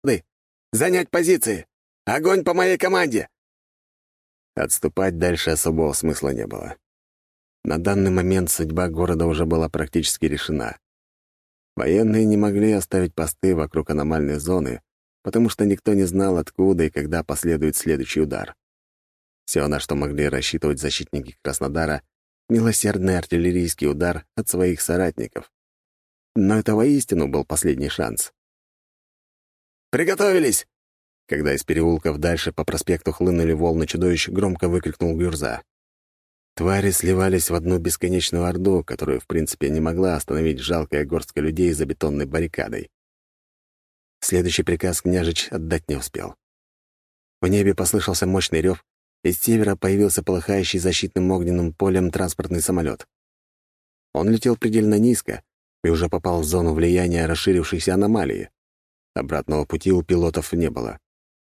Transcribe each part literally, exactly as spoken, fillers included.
Занять позиции! Огонь по моей команде!» Отступать дальше особого смысла не было. На данный момент судьба города уже была практически решена. Военные не могли оставить посты вокруг аномальной зоны, потому что никто не знал, откуда и когда последует следующий удар. Все, на что могли рассчитывать защитники Краснодара — милосердный артиллерийский удар от своих соратников. Но это воистину был последний шанс. «Приготовились!» Когда из переулков дальше по проспекту хлынули волны чудовищ, громко выкрикнул Гюрза. Твари сливались в одну бесконечную орду, которую, в принципе, не могла остановить жалкая горстка людей за бетонной баррикадой. Следующий приказ княжич отдать не успел. В небе послышался мощный рев, и с севера появился полыхающий защитным огненным полем транспортный самолет. Он летел предельно низко и уже попал в зону влияния расширившейся аномалии. Обратного пути у пилотов не было.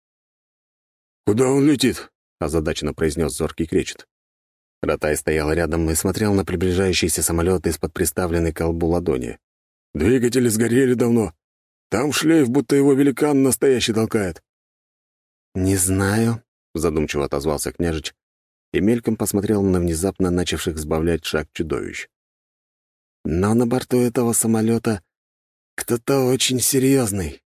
«Куда он летит?» — озадаченно произнес зоркий кречет. Ротай стоял рядом и смотрел на приближающийся самолет из-под приставленной к колбу ладони. «Двигатели сгорели давно. Там шлейф, будто его великан настоящий толкает». «Не знаю», — задумчиво отозвался княжич и мельком посмотрел на внезапно начавших сбавлять шаг чудовищ. «Но на борту этого самолета кто-то очень серьезный».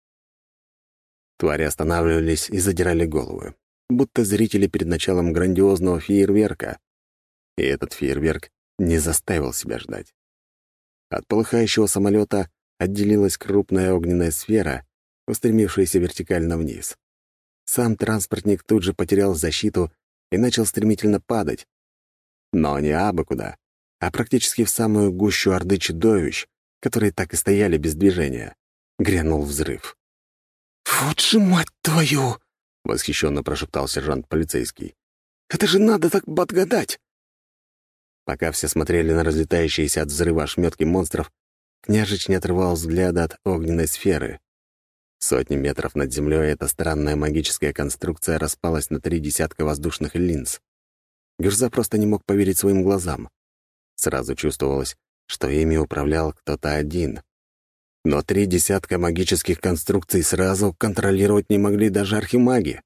Твари останавливались и задирали головы, будто зрители перед началом грандиозного фейерверка. И этот фейерверк не заставил себя ждать. От полыхающего самолета отделилась крупная огненная сфера, устремившаяся вертикально вниз. Сам транспортник тут же потерял защиту и начал стремительно падать. Но не абы куда, а практически в самую гущу орды чудовищ, которые так и стояли без движения. Грянул взрыв. «Вот же мать твою!» — восхищенно прошептал сержант полицейский. «Это же надо так подгадать!» Пока все смотрели на разлетающиеся от взрыва ошметки монстров, княжич не отрывал взгляда от огненной сферы. Сотни метров над землей эта странная магическая конструкция распалась на три десятка воздушных линз. Гюрза просто не мог поверить своим глазам. Сразу чувствовалось, что ими управлял кто-то один. Но три десятка магических конструкций сразу контролировать не могли даже архимаги.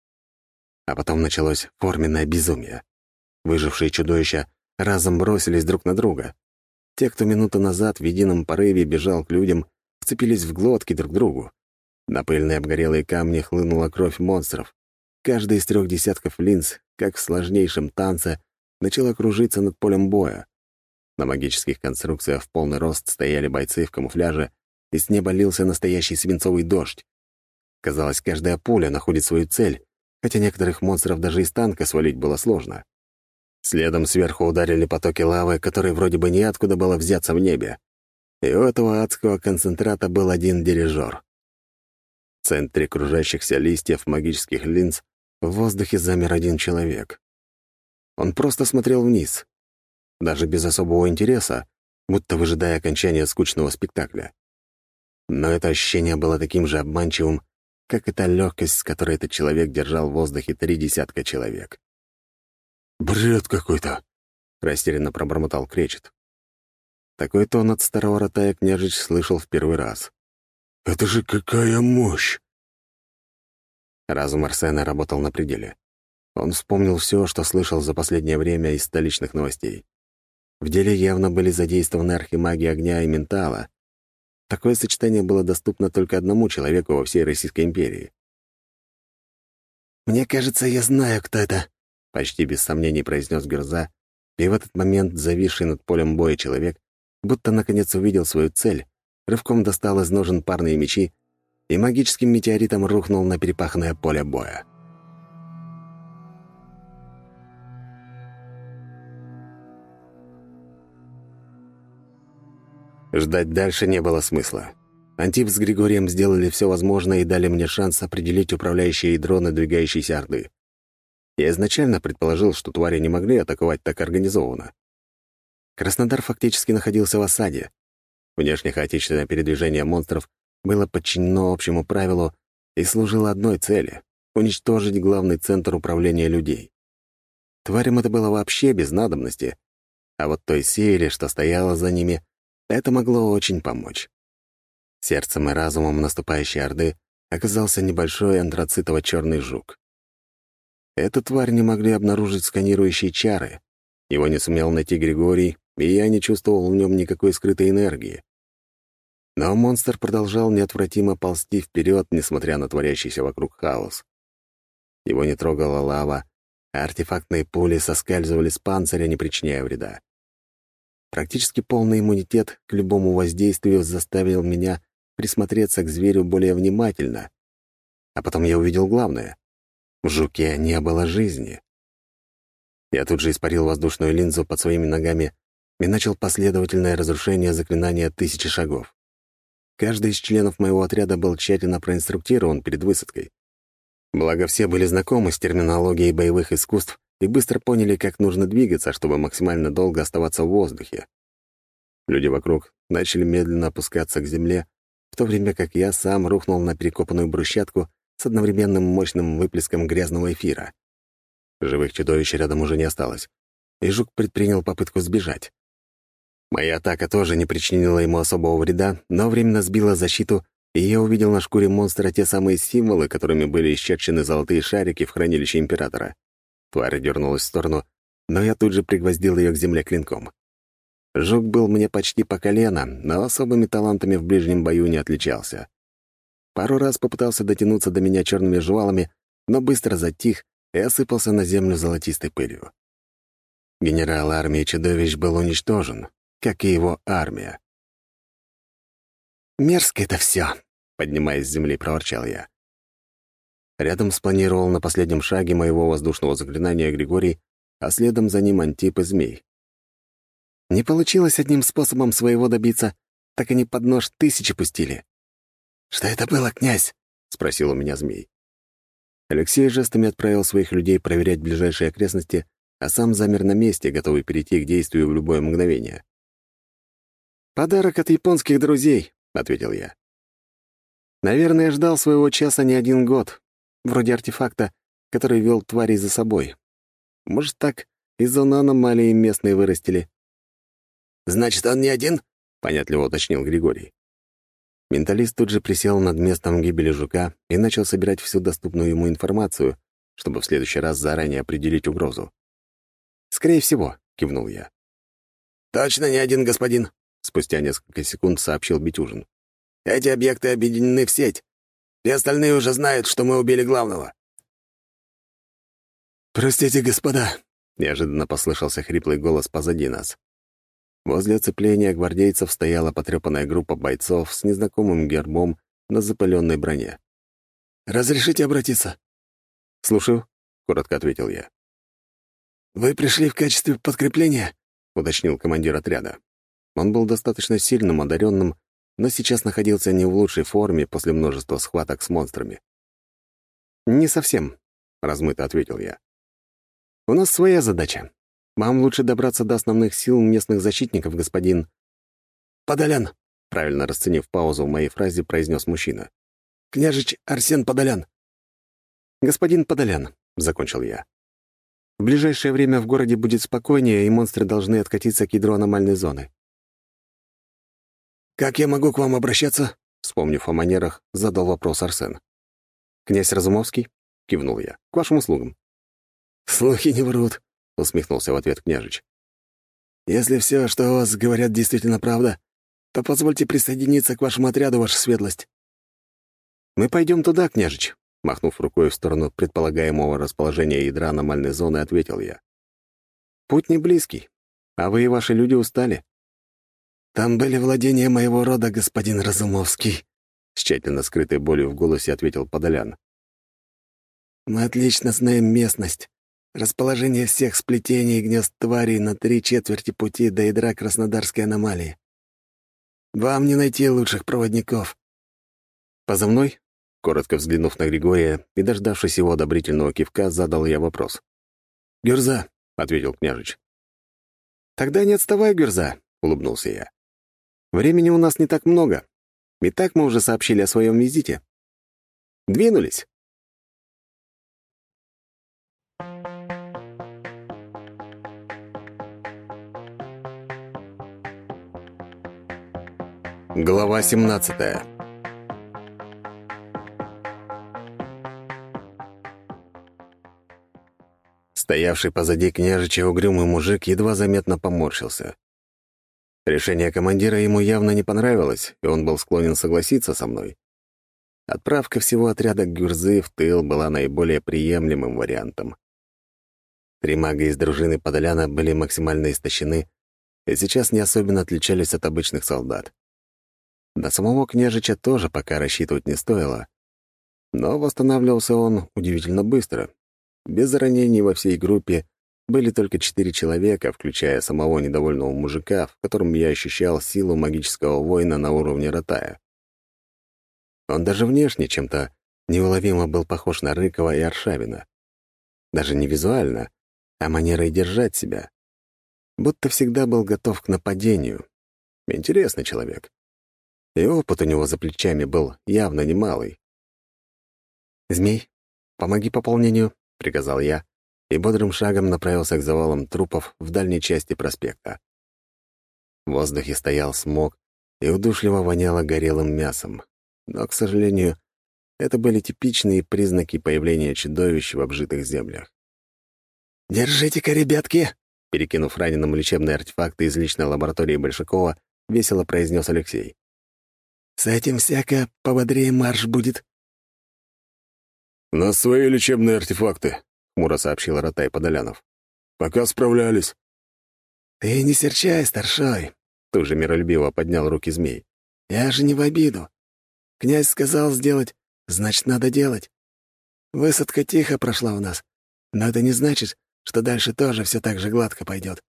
А потом началось форменное безумие. Выжившие чудовища разом бросились друг на друга. Те, кто минуту назад в едином порыве бежал к людям, вцепились в глотки друг другу. На пыльные обгорелые камни хлынула кровь монстров. Каждый из трех десятков линз, как в сложнейшем танце, начала кружиться над полем боя. На магических конструкциях в полный рост стояли бойцы в камуфляже, и с неба лился настоящий свинцовый дождь. Казалось, каждая пуля находит свою цель, хотя некоторых монстров даже из танка свалить было сложно. Следом сверху ударили потоки лавы, которые вроде бы неоткуда было взяться в небе. И у этого адского концентрата был один дирижер. В центре кружащихся листьев магических линз в воздухе замер один человек. Он просто смотрел вниз, даже без особого интереса, будто выжидая окончания скучного спектакля. Но это ощущение было таким же обманчивым, как и та легкость, с которой этот человек держал в воздухе три десятка человек. «Бред какой-то!» — растерянно пробормотал кречет. Такой тон от старого ротая княжич слышал в первый раз. «Это же какая мощь!» Разум Арсена работал на пределе. Он вспомнил все, что слышал за последнее время из столичных новостей. В деле явно были задействованы архимаги огня и ментала. Такое сочетание было доступно только одному человеку во всей Российской империи. «Мне кажется, я знаю, кто это», — почти без сомнений произнес Гюрза, и в этот момент зависший над полем боя человек будто наконец увидел свою цель, рывком достал из ножен парные мечи и магическим метеоритом рухнул на перепаханное поле боя. Ждать дальше не было смысла. Антип с Григорием сделали все возможное и дали мне шанс определить управляющее ядро надвигающейся орды. Я изначально предположил, что твари не могли атаковать так организованно. Краснодар фактически находился в осаде. Внешне хаотичное передвижение монстров было подчинено общему правилу и служило одной цели — уничтожить главный центр управления людей. Тварям это было вообще без надобности, а вот той силе, что стояла за ними, это могло очень помочь. Сердцем и разумом наступающей орды оказался небольшой антрацитово-черный жук. Эту тварь не могли обнаружить сканирующие чары. Его не сумел найти Григорий, и я не чувствовал в нем никакой скрытой энергии. Но монстр продолжал неотвратимо ползти вперед, несмотря на творящийся вокруг хаос. Его не трогала лава, а артефактные пули соскальзывали с панциря, не причиняя вреда. Практически полный иммунитет к любому воздействию заставил меня присмотреться к зверю более внимательно. А потом я увидел главное. В жуке не было жизни. Я тут же испарил воздушную линзу под своими ногами и начал последовательное разрушение заклинания тысячи шагов. Каждый из членов моего отряда был тщательно проинструктирован перед высадкой. Благо, все были знакомы с терминологией боевых искусств и быстро поняли, как нужно двигаться, чтобы максимально долго оставаться в воздухе. Люди вокруг начали медленно опускаться к земле, в то время как я сам рухнул на перекопанную брусчатку с одновременным мощным выплеском грязного эфира. Живых чудовищ рядом уже не осталось, и жук предпринял попытку сбежать. Моя атака тоже не причинила ему особого вреда, но временно сбила защиту, и я увидел на шкуре монстра те самые символы, которыми были исчерчены золотые шарики в хранилище Императора. Тварь дернулась в сторону, но я тут же пригвоздил ее к земле клинком. Жук был мне почти по колено, но особыми талантами в ближнем бою не отличался. Пару раз попытался дотянуться до меня черными жвалами, но быстро затих и осыпался на землю золотистой пылью. Генерал армии чудовищ был уничтожен, как и его армия. «Мерзко это все», — поднимаясь с земли, проворчал я. Рядом спланировал на последнем шаге моего воздушного заклинания Григорий, а следом за ним Антип и Змей. Не получилось одним способом своего добиться, так они под нож тысячи пустили. «Что это было, князь?» — спросил у меня Змей. Алексей жестами отправил своих людей проверять ближайшие окрестности, а сам замер на месте, готовый перейти к действию в любое мгновение. «Подарок от японских друзей», — ответил я. «Наверное, ждал своего часа не один год, вроде артефакта, который вел тварей за собой. Может, так из зоны аномалии местные вырастили». «Значит, он не один?» — понятливо уточнил Григорий. Менталист тут же присел над местом гибели жука и начал собирать всю доступную ему информацию, чтобы в следующий раз заранее определить угрозу. «Скорее всего», — кивнул я. «Точно не один, господин», — спустя несколько секунд сообщил Битюжин. «Эти объекты объединены в сеть, и остальные уже знают, что мы убили главного». «Простите, господа», — неожиданно послышался хриплый голос позади нас. Возле оцепления гвардейцев стояла потрепанная группа бойцов с незнакомым гербом на запыленной броне. «Разрешите обратиться?» «Слушаю», — коротко ответил я. «Вы пришли в качестве подкрепления?» — уточнил командир отряда. Он был достаточно сильным, одаренным, но сейчас находился не в лучшей форме после множества схваток с монстрами. «Не совсем», — размыто ответил я. «У нас своя задача. Вам лучше добраться до основных сил местных защитников, господин...» «Подолян», — правильно расценив паузу в моей фразе, произнес мужчина. «Княжич Арсен Подолян». «Господин Подолян», — закончил я. «В ближайшее время в городе будет спокойнее, и монстры должны откатиться к ядру аномальной зоны». «Как я могу к вам обращаться?» — вспомнив о манерах, задал вопрос Арсен. «Князь Разумовский?» — кивнул я. «К вашим услугам». «Слухи не врут», — усмехнулся в ответ княжич. «Если все, что о вас говорят, действительно правда, то позвольте присоединиться к вашему отряду, ваша светлость». «Мы пойдем туда, княжич», — махнув рукой в сторону предполагаемого расположения ядра аномальной зоны, ответил я. «Путь не близкий, а вы и ваши люди устали». «Там были владения моего рода, господин Разумовский», — с тщательно скрытой болью в голосе ответил Подолян. «Мы отлично знаем местность. Расположение всех сплетений и гнезд тварей на три четверти пути до ядра Краснодарской аномалии. Вам не найти лучших проводников». «Позывной?» — коротко взглянув на Григория и дождавшись его одобрительного кивка, задал я вопрос. «Гюрза», — ответил княжич. «Тогда не отставай, Гюрза», — улыбнулся я. «Времени у нас не так много. И так мы уже сообщили о своем визите. Двинулись». Глава семнадцатая. Стоявший позади княжича угрюмый мужик едва заметно поморщился. Решение командира ему явно не понравилось, и он был склонен согласиться со мной. Отправка всего отряда Гюрзы в тыл была наиболее приемлемым вариантом. Три мага из дружины Подоляна были максимально истощены и сейчас не особенно отличались от обычных солдат. До самого княжича тоже пока рассчитывать не стоило, но восстанавливался он удивительно быстро. Без ранений во всей группе были только четыре человека, включая самого недовольного мужика, в котором я ощущал силу магического воина на уровне Ратая. Он даже внешне чем-то неуловимо был похож на Рыкова и Аршавина. Даже не визуально, а манерой держать себя. Будто всегда был готов к нападению. Интересный человек. И опыт у него за плечами был явно немалый. «Змей, помоги пополнению», — приказал я, и бодрым шагом направился к завалам трупов в дальней части проспекта. В воздухе стоял смог, и удушливо воняло горелым мясом. Но, к сожалению, это были типичные признаки появления чудовищ в обжитых землях. «Держите-ка, ребятки!» Перекинув раненым лечебные артефакты из личной лаборатории Большакова, весело произнес Алексей. «С этим всяко пободрее марш будет». «У нас свои лечебные артефакты», — хмуро сообщил Ратай Подолянов. «Пока справлялись». «Ты не серчай, старшой», — тут же миролюбиво поднял руки змей. «Я же не в обиду. Князь сказал сделать, значит, надо делать. Высадка тихо прошла у нас, но это не значит, что дальше тоже все так же гладко пойдет».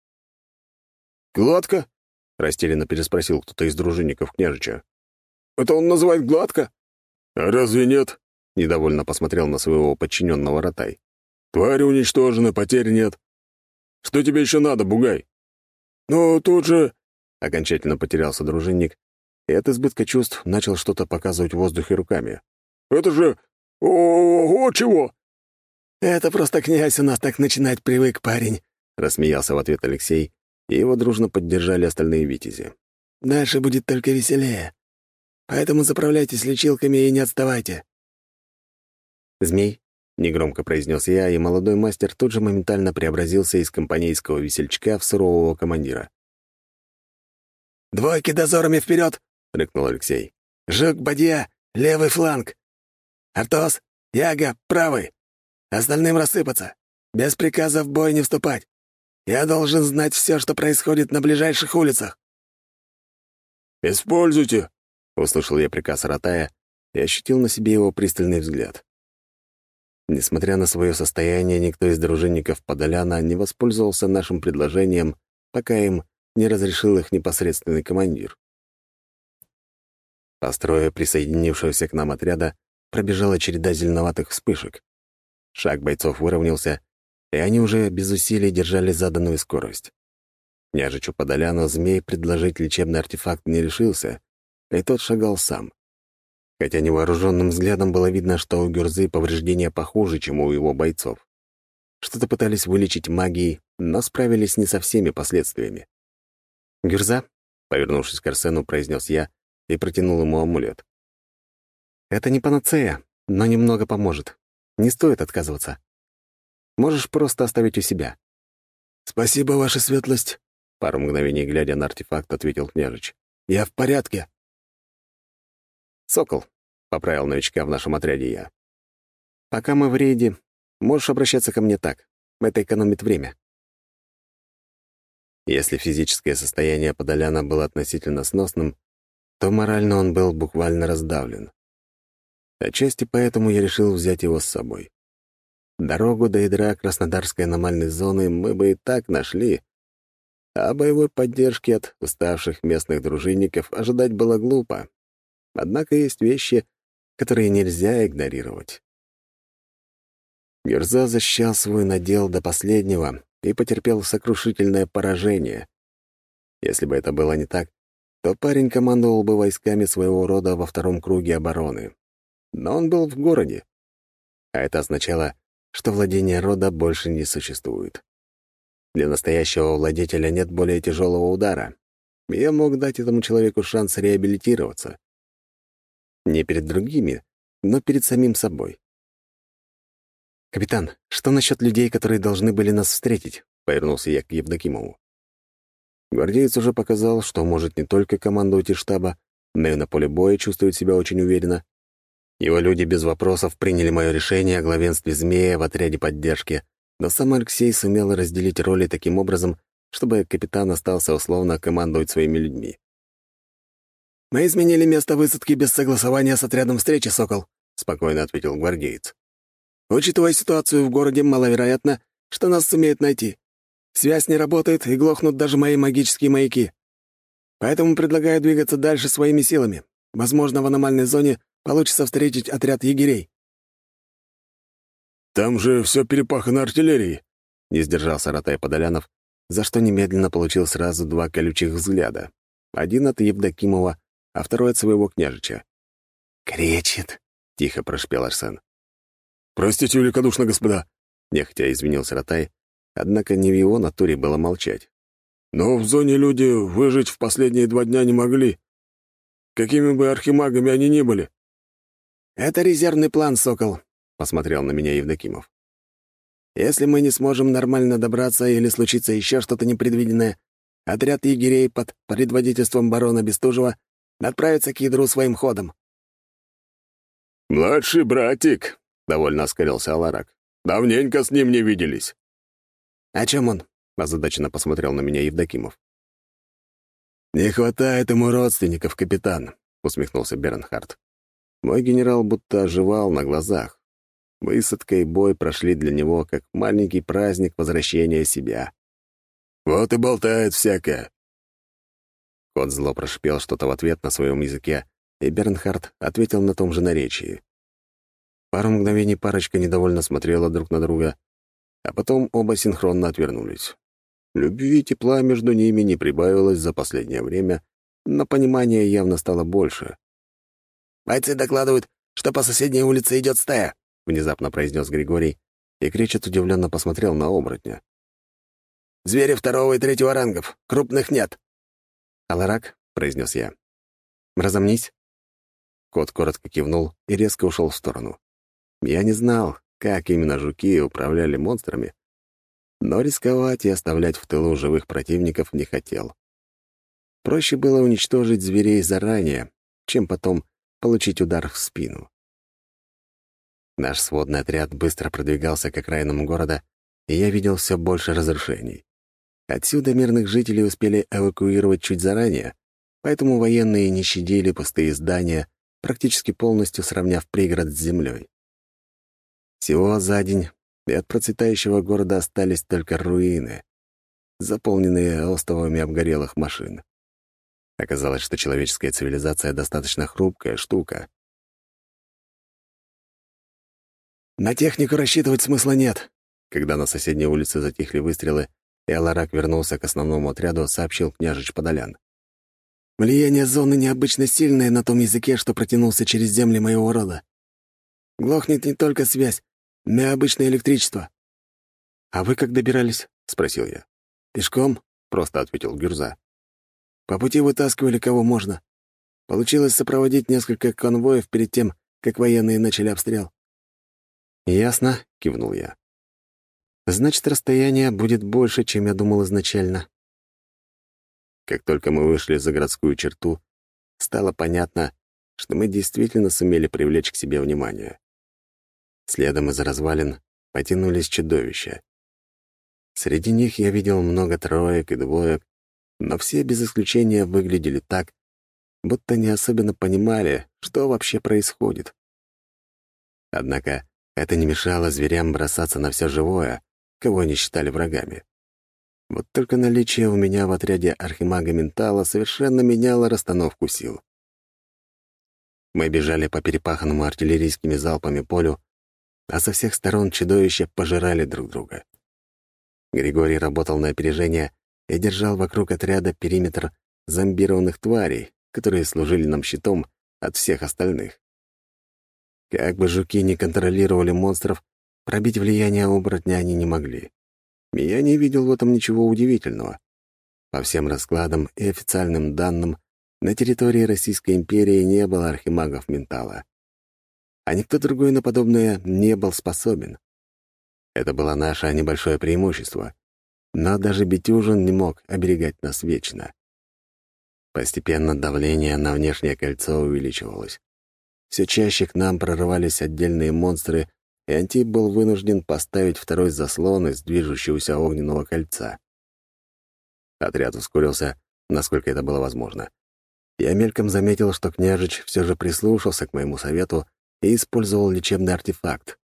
«Гладко?» — растерянно переспросил кто-то из дружинников княжича. «Это он называет гладко?» «А разве нет?» — недовольно посмотрел на своего подчиненного Ратай. «Твари уничтожены, потерь нет. Что тебе еще надо, бугай?» «Ну, тут же...» — окончательно потерялся дружинник, и от избытка чувств начал что-то показывать в воздухе руками. «Это же... Ого, чего?» «Это просто князь у нас так начинать привык, парень», — рассмеялся в ответ Алексей, и его дружно поддержали остальные витязи. «Дальше будет только веселее. Поэтому заправляйтесь лечилками и не отставайте». «Змей», — негромко произнес я, и молодой мастер тут же моментально преобразился из компанейского весельчака в сурового командира. «Двойки дозорами вперед!» — рыкнул Алексей. «Жук, Бадья, левый фланг. Артос, Яга, правый. Остальным рассыпаться. Без приказа в бой не вступать. Я должен знать все, что происходит на ближайших улицах». «Используйте!» — услышал я приказ Ратая и ощутил на себе его пристальный взгляд. Несмотря на свое состояние, никто из дружинников Подоляна не воспользовался нашим предложением, пока им не разрешил их непосредственный командир. По строю присоединившегося к нам отряда пробежала череда зеленоватых вспышек. Шаг бойцов выровнялся, и они уже без усилий держали заданную скорость. Княжичу Подоляну змей предложить лечебный артефакт не решился, и тот шагал сам. Хотя невооруженным взглядом было видно, что у Гюрзы повреждения похуже, чем у его бойцов. Что-то пытались вылечить магией, но справились не со всеми последствиями. «Гюрза», — повернувшись к Арсену, произнес я и протянул ему амулет. «Это не панацея, но немного поможет. Не стоит отказываться. Можешь просто оставить у себя». «Спасибо, ваша светлость», — пару мгновений глядя на артефакт, ответил княжич. «Я в порядке». «Сокол», — поправил новичка в нашем отряде я. «Пока мы в рейде, можешь обращаться ко мне так. Это экономит время». Если физическое состояние Подоляна было относительно сносным, то морально он был буквально раздавлен. Отчасти поэтому я решил взять его с собой. Дорогу до ядра Краснодарской аномальной зоны мы бы и так нашли, а боевой поддержки от уставших местных дружинников ожидать было глупо. Однако есть вещи, которые нельзя игнорировать. Гюрза защищал свой надел до последнего и потерпел сокрушительное поражение. Если бы это было не так, то парень командовал бы войсками своего рода во втором круге обороны. Но он был в городе, а это означало, что владения рода больше не существует. Для настоящего владетеля нет более тяжелого удара. Я мог дать этому человеку шанс реабилитироваться. Не перед другими, но перед самим собой. «Капитан, что насчет людей, которые должны были нас встретить?» — повернулся я к Евдокимову. Гвардеец уже показал, что может не только командовать из штаба, но и на поле боя чувствует себя очень уверенно. Его люди без вопросов приняли мое решение о главенстве «Змея» в отряде поддержки, но сам Алексей сумел разделить роли таким образом, чтобы капитан остался условно командовать своими людьми. «Мы изменили место высадки без согласования с отрядом встречи, Сокол», — спокойно ответил гвардеец. «Учитывая ситуацию в городе, маловероятно, что нас сумеют найти. Связь не работает, и глохнут даже мои магические маяки. Поэтому предлагаю двигаться дальше своими силами. Возможно, в аномальной зоне получится встретить отряд егерей». «Там же все перепахано артиллерией», — не сдержался Ратай Подолянов, за что немедленно получил сразу два колючих взгляда. Один от Евдокимова, а второй от своего княжича. «Кречет», — тихо прошипел Арсен. «Простите великодушно, господа», — нехотя извинился Ратай, однако не в его натуре было молчать. «Но в зоне люди выжить в последние два дня не могли. Какими бы архимагами они ни были». «Это резервный план, Сокол», — посмотрел на меня Евдокимов. «Если мы не сможем нормально добраться или случится еще что-то непредвиденное, отряд егерей под предводительством барона Бестужева отправится к ядру своим ходом». «Младший братик», — довольно оскалился Аларак. «Давненько с ним не виделись». «О чем он?» — озадаченно посмотрел на меня Евдокимов. «Не хватает ему родственников, капитан», — усмехнулся Бернхард. Мой генерал будто оживал на глазах. Высадка и бой прошли для него как маленький праздник возвращения себя. «Вот и болтает всякое». Кот зло прошипел что-то в ответ на своем языке, и Бернхард ответил на том же наречии. Пару мгновений парочка недовольно смотрела друг на друга, а потом оба синхронно отвернулись. Любви и тепла между ними не прибавилось за последнее время, но понимания явно стало больше. «Бойцы докладывают, что по соседней улице идет стая», — внезапно произнес Григорий, и Кречет удивленно посмотрел на оборотня. «Звери второго и третьего рангов. Крупных нет». «Аларак», — произнес я. «Разомнись». Кот коротко кивнул и резко ушел в сторону. Я не знал, как именно жуки управляли монстрами, но рисковать и оставлять в тылу живых противников не хотел. Проще было уничтожить зверей заранее, чем потом получить удар в спину. Наш сводный отряд быстро продвигался к окраинам города, и я видел все больше разрушений. Отсюда мирных жителей успели эвакуировать чуть заранее, поэтому военные не щадили пустые здания, практически полностью сравняв пригород с землей. Всего за день, и от процветающего города остались только руины, заполненные остовами обгорелых машин. Оказалось, что человеческая цивилизация достаточно хрупкая штука. «На технику рассчитывать смысла нет», — когда на соседней улице затихли выстрелы, и Аларак вернулся к основному отряду, сообщил княжич Подолян. «Влияние зоны необычно сильное на том языке, что протянулся через земли моего рода. Глохнет не только связь, но и обычное электричество». «А вы как добирались?» — спросил я. «Пешком», — просто ответил Гюрза. «По пути вытаскивали кого можно. Получилось сопроводить несколько конвоев перед тем, как военные начали обстрел». «Ясно», — кивнул я. «Значит, расстояние будет больше, чем я думал изначально». Как только мы вышли за городскую черту, стало понятно, что мы действительно сумели привлечь к себе внимание. Следом из развалин потянулись чудовища. Среди них я видел много троек и двоек, но все без исключения выглядели так, будто не особенно понимали, что вообще происходит. Однако это не мешало зверям бросаться на все живое, кого они считали врагами. Вот только наличие у меня в отряде архимага Ментала совершенно меняло расстановку сил. Мы бежали по перепаханному артиллерийскими залпами полю, а со всех сторон чудовища пожирали друг друга. Григорий работал на опережение и держал вокруг отряда периметр зомбированных тварей, которые служили нам щитом от всех остальных. Как бы жуки не контролировали монстров, пробить влияние оборотня они не могли. Я не видел в этом ничего удивительного. По всем раскладам и официальным данным, на территории Российской империи не было архимагов Ментала. А никто другой на подобное не был способен. Это было наше небольшое преимущество. Но даже Битюжин не мог оберегать нас вечно. Постепенно давление на внешнее кольцо увеличивалось. Все чаще к нам прорывались отдельные монстры, и Антип был вынужден поставить второй заслон из движущегося огненного кольца. Отряд ускорился, насколько это было возможно. Я мельком заметил, что княжич все же прислушался к моему совету и использовал лечебный артефакт.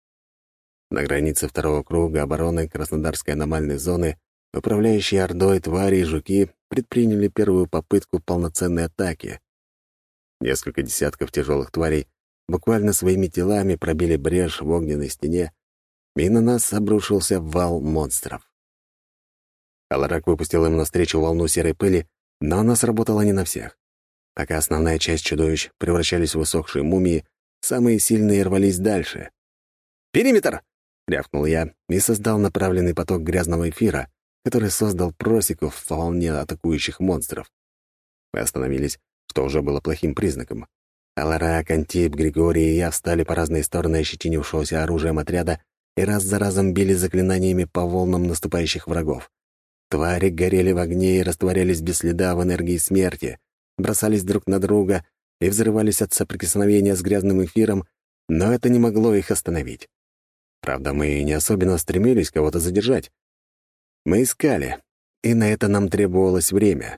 На границе второго круга обороны Краснодарской аномальной зоны управляющие Ордой твари и жуки предприняли первую попытку полноценной атаки. Несколько десятков тяжелых тварей буквально своими телами пробили брешь в огненной стене, и на нас обрушился вал монстров. Аларак выпустил им навстречу волну серой пыли, но она сработала не на всех. Пока основная часть чудовищ превращались в высохшие мумии, самые сильные рвались дальше. «Периметр!» — рявкнул я и создал направленный поток грязного эфира, который создал просеку в волне атакующих монстров. Мы остановились, что уже было плохим признаком. Аларак, Антип, Григорий и я встали по разные стороны ощетинившегося оружием отряда и раз за разом били заклинаниями по волнам наступающих врагов. Твари горели в огне и растворялись без следа в энергии смерти, бросались друг на друга и взрывались от соприкосновения с грязным эфиром, но это не могло их остановить. Правда, мы не особенно стремились кого-то задержать. Мы искали, и на это нам требовалось время.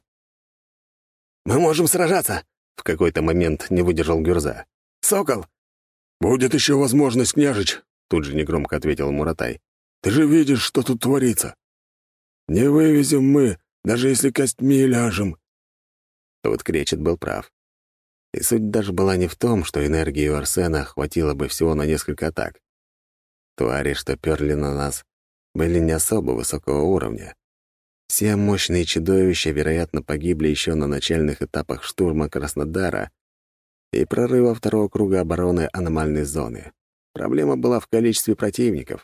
«Мы можем сражаться!» — в какой-то момент не выдержал Гюрза. «Сокол!» «Будет еще возможность, княжич!» — тут же негромко ответил Муратай. «Ты же видишь, что тут творится. Не вывезем мы, даже если костьми ляжем». Тут Кречет был прав. И суть даже была не в том, что энергии у Арсена хватило бы всего на несколько атак. Твари, что перли на нас, были не особо высокого уровня. Все мощные чудовища, вероятно, погибли еще на начальных этапах штурма Краснодара и прорыва второго круга обороны аномальной зоны. Проблема была в количестве противников.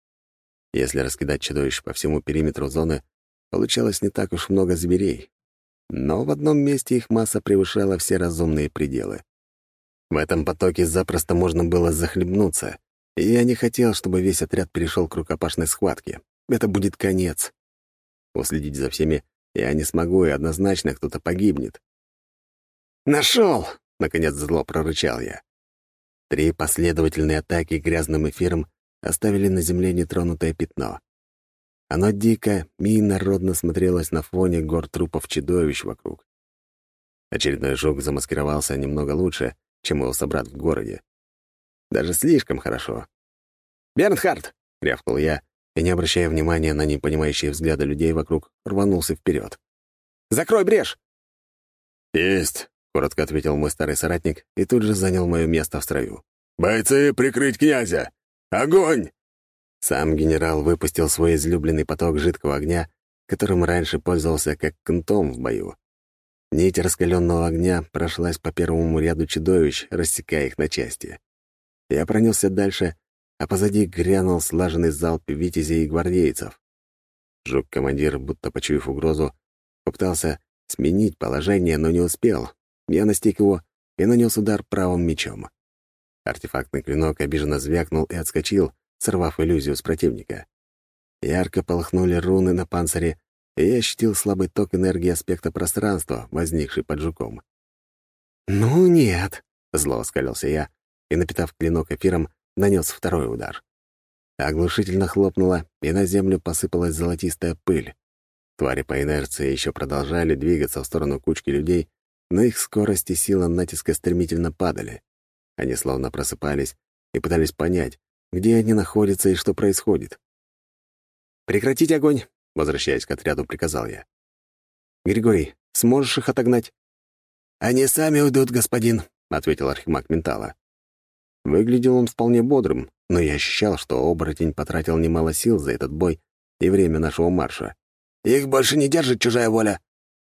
Если раскидать чудовищ по всему периметру зоны, получалось не так уж много зверей. Но в одном месте их масса превышала все разумные пределы. В этом потоке запросто можно было захлебнуться, и я не хотел, чтобы весь отряд перешел к рукопашной схватке. Это будет конец. Уследить за всеми я не смогу, и однозначно кто-то погибнет. «Нашел!» — наконец зло прорычал я. Три последовательные атаки грязным эфиром оставили на земле нетронутое пятно. Оно дико и инородно смотрелось на фоне гор трупов чудовищ вокруг. Очередной жук замаскировался немного лучше, чем его собрат в городе. Даже слишком хорошо. «Бернхард!» — рявкнул я, и, не обращая внимания на непонимающие взгляды людей вокруг, рванулся вперед. «Закрой брешь!» «Есть!» — коротко ответил мой старый соратник и тут же занял мое место в строю. «Бойцы, прикрыть князя! Огонь!» Сам генерал выпустил свой излюбленный поток жидкого огня, которым раньше пользовался как кнутом в бою. Нить раскаленного огня прошлась по первому ряду чудовищ, рассекая их на части. Я пронесся дальше, а позади грянул слаженный залп витязей и гвардейцев. Жук-командир, будто почуяв угрозу, попытался сменить положение, но не успел. Я настиг его и нанес удар правым мечом. Артефактный клинок обиженно звякнул и отскочил, сорвав иллюзию с противника. Ярко полыхнули руны на панцире, и я ощутил слабый ток энергии аспекта пространства, возникший под жуком. «Ну нет!» — зло оскалился я, и, напитав клинок эфиром, нанес второй удар. Оглушительно хлопнуло, и на землю посыпалась золотистая пыль. Твари по инерции еще продолжали двигаться в сторону кучки людей, но их скорость и сила натиска стремительно падали. Они словно просыпались и пытались понять, где они находятся и что происходит. «Прекратить огонь!» — возвращаясь к отряду, приказал я. «Григорий, сможешь их отогнать?» «Они сами уйдут, господин», — ответил архимаг Ментала. Выглядел он вполне бодрым, но я ощущал, что оборотень потратил немало сил за этот бой и время нашего марша. «Их больше не держит чужая воля».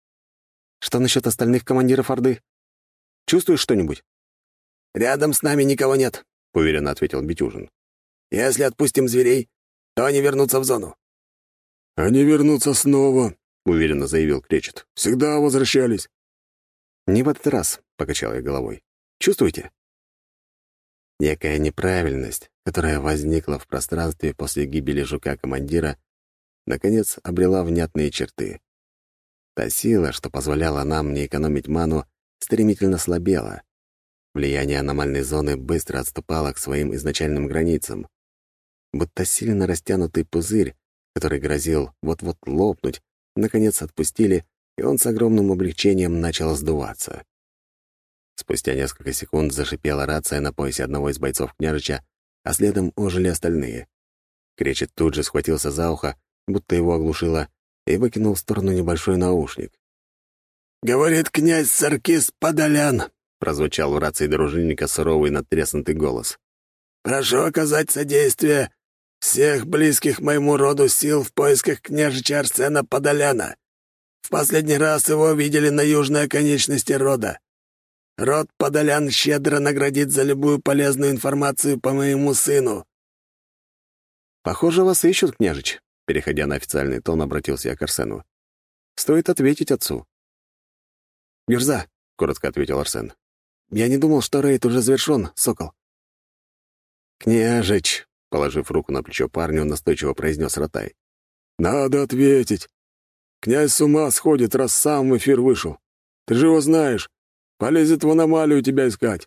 «Что насчет остальных командиров Орды? Чувствуешь что-нибудь?» «Рядом с нами никого нет», — уверенно ответил Битюжин. «Если отпустим зверей, то они вернутся в зону». «Они вернутся снова», — уверенно заявил Кречет. «Всегда возвращались». «Не в этот раз», — покачал я головой. «Чувствуете?» Некая неправильность, которая возникла в пространстве после гибели жука-командира, наконец обрела внятные черты. Та сила, что позволяла нам не экономить ману, стремительно слабела. Влияние аномальной зоны быстро отступало к своим изначальным границам. Будто сильно растянутый пузырь, который грозил вот-вот лопнуть, наконец отпустили, и он с огромным облегчением начал сдуваться. Спустя несколько секунд зашипела рация на поясе одного из бойцов княжича, а следом ожили остальные. Кречет тут же схватился за ухо, будто его оглушило, и выкинул в сторону небольшой наушник. «Говорит князь Саркис Подолян», — прозвучал в рации дружинника суровый надтреснутый голос. «Прошу оказать содействие всех близких моему роду сил в поисках княжича Арсена Подоляна. В последний раз его видели на южной оконечности рода. Род Подолян щедро наградит за любую полезную информацию по моему сыну». «Похоже, вас ищут, княжич», — переходя на официальный тон, обратился я к Арсену. «Стоит ответить отцу». «Гюрза», — коротко ответил Арсен. «Я не думал, что рейд уже завершен, сокол». «Княжич», — положив руку на плечо парню, настойчиво произнес Ротай. «Надо ответить. Князь с ума сходит, раз сам в эфир вышел. Ты же его знаешь. Полезет в аномалию тебя искать».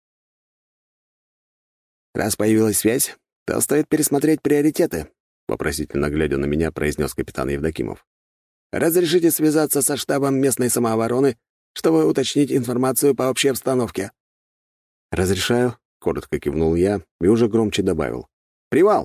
«Раз появилась связь, то стоит пересмотреть приоритеты», — вопросительно глядя на меня, произнес капитан Евдокимов. «Разрешите связаться со штабом местной самообороны, чтобы уточнить информацию по общей обстановке?» «Разрешаю», — коротко кивнул я и уже громче добавил. «Привал!»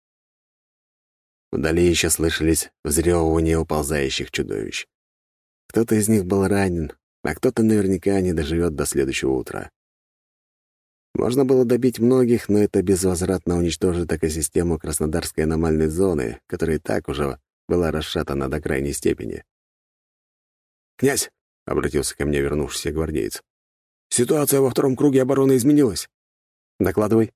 Вдали еще слышались взрёвывания уползающих чудовищ. Кто-то из них был ранен, а кто-то наверняка не доживет до следующего утра. Можно было добить многих, но это безвозвратно уничтожит экосистему Краснодарской аномальной зоны, которая и так уже была расшатана до крайней степени. «Князь!» — обратился ко мне вернувшийся гвардеец. «Ситуация во втором круге обороны изменилась». «Докладывай».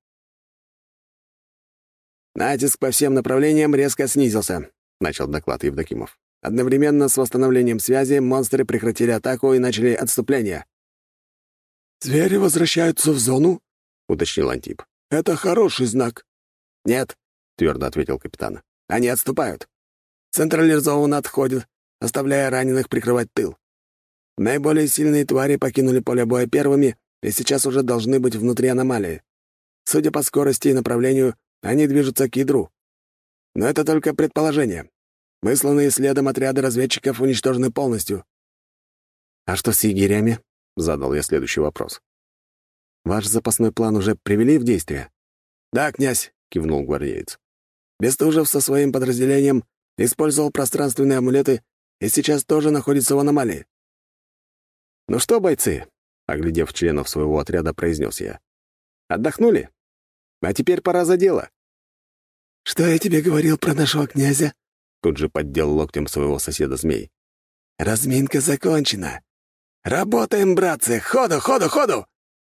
«Натиск по всем направлениям резко снизился», — начал доклад Евдокимов. «Одновременно с восстановлением связи монстры прекратили атаку и начали отступление». «Звери возвращаются в зону?» — уточнил Антип. «Это хороший знак». «Нет», — твердо ответил капитан. «Они отступают. Централизованно отходят, оставляя раненых прикрывать тыл. Наиболее сильные твари покинули поле боя первыми и сейчас уже должны быть внутри аномалии. Судя по скорости и направлению, они движутся к ядру. Но это только предположение. Высланные следом отряды разведчиков уничтожены полностью». «А что с егерями?» — задал я следующий вопрос. «Ваш запасной план уже привели в действие?» «Да, князь», — кивнул гвардеец. «Бестужев со своим подразделением использовал пространственные амулеты и сейчас тоже находится в аномалии». «Ну что, бойцы?» — оглядев членов своего отряда, произнес я. «Отдохнули? А теперь пора за дело». «Что я тебе говорил про нашего князя?» Тут же поддел локтем своего соседа змей. «Разминка закончена. Работаем, братцы! Ходу, ходу, ходу!»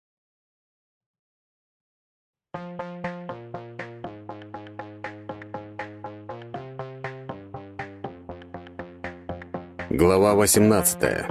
Глава восемнадцатая.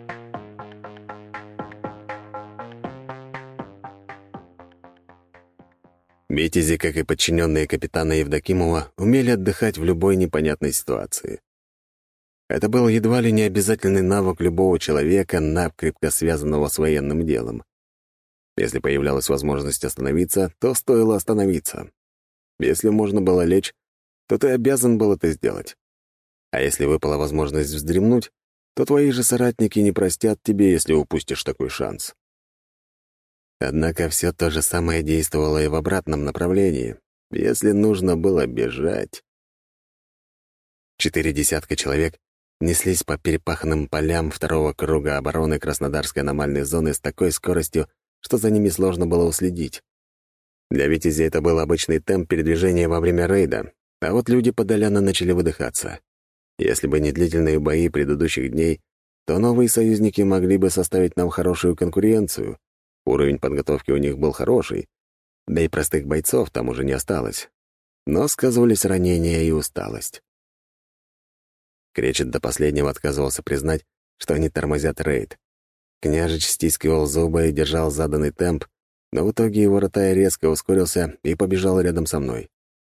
Витязи, как и подчиненные капитана Евдокимова, умели отдыхать в любой непонятной ситуации. Это был едва ли не обязательный навык любого человека, накрепко связанного с военным делом. Если появлялась возможность остановиться, то стоило остановиться. Если можно было лечь, то ты обязан был это сделать. А если выпала возможность вздремнуть, то твои же соратники не простят тебе, если упустишь такой шанс. Однако все то же самое действовало и в обратном направлении. Если нужно было бежать... Четыре десятка человек неслись по перепаханным полям второго круга обороны Краснодарской аномальной зоны с такой скоростью, что за ними сложно было уследить. Для Витязя это был обычный темп передвижения во время рейда, а вот люди Подоляна начали выдыхаться. Если бы не длительные бои предыдущих дней, то новые союзники могли бы составить нам хорошую конкуренцию. Уровень подготовки у них был хороший, да и простых бойцов там уже не осталось. Но сказывались ранения и усталость. Кречет до последнего отказывался признать, что они тормозят рейд. Княжич стискивал зубы и держал заданный темп, но в итоге его ротай резко ускорился и побежал рядом со мной.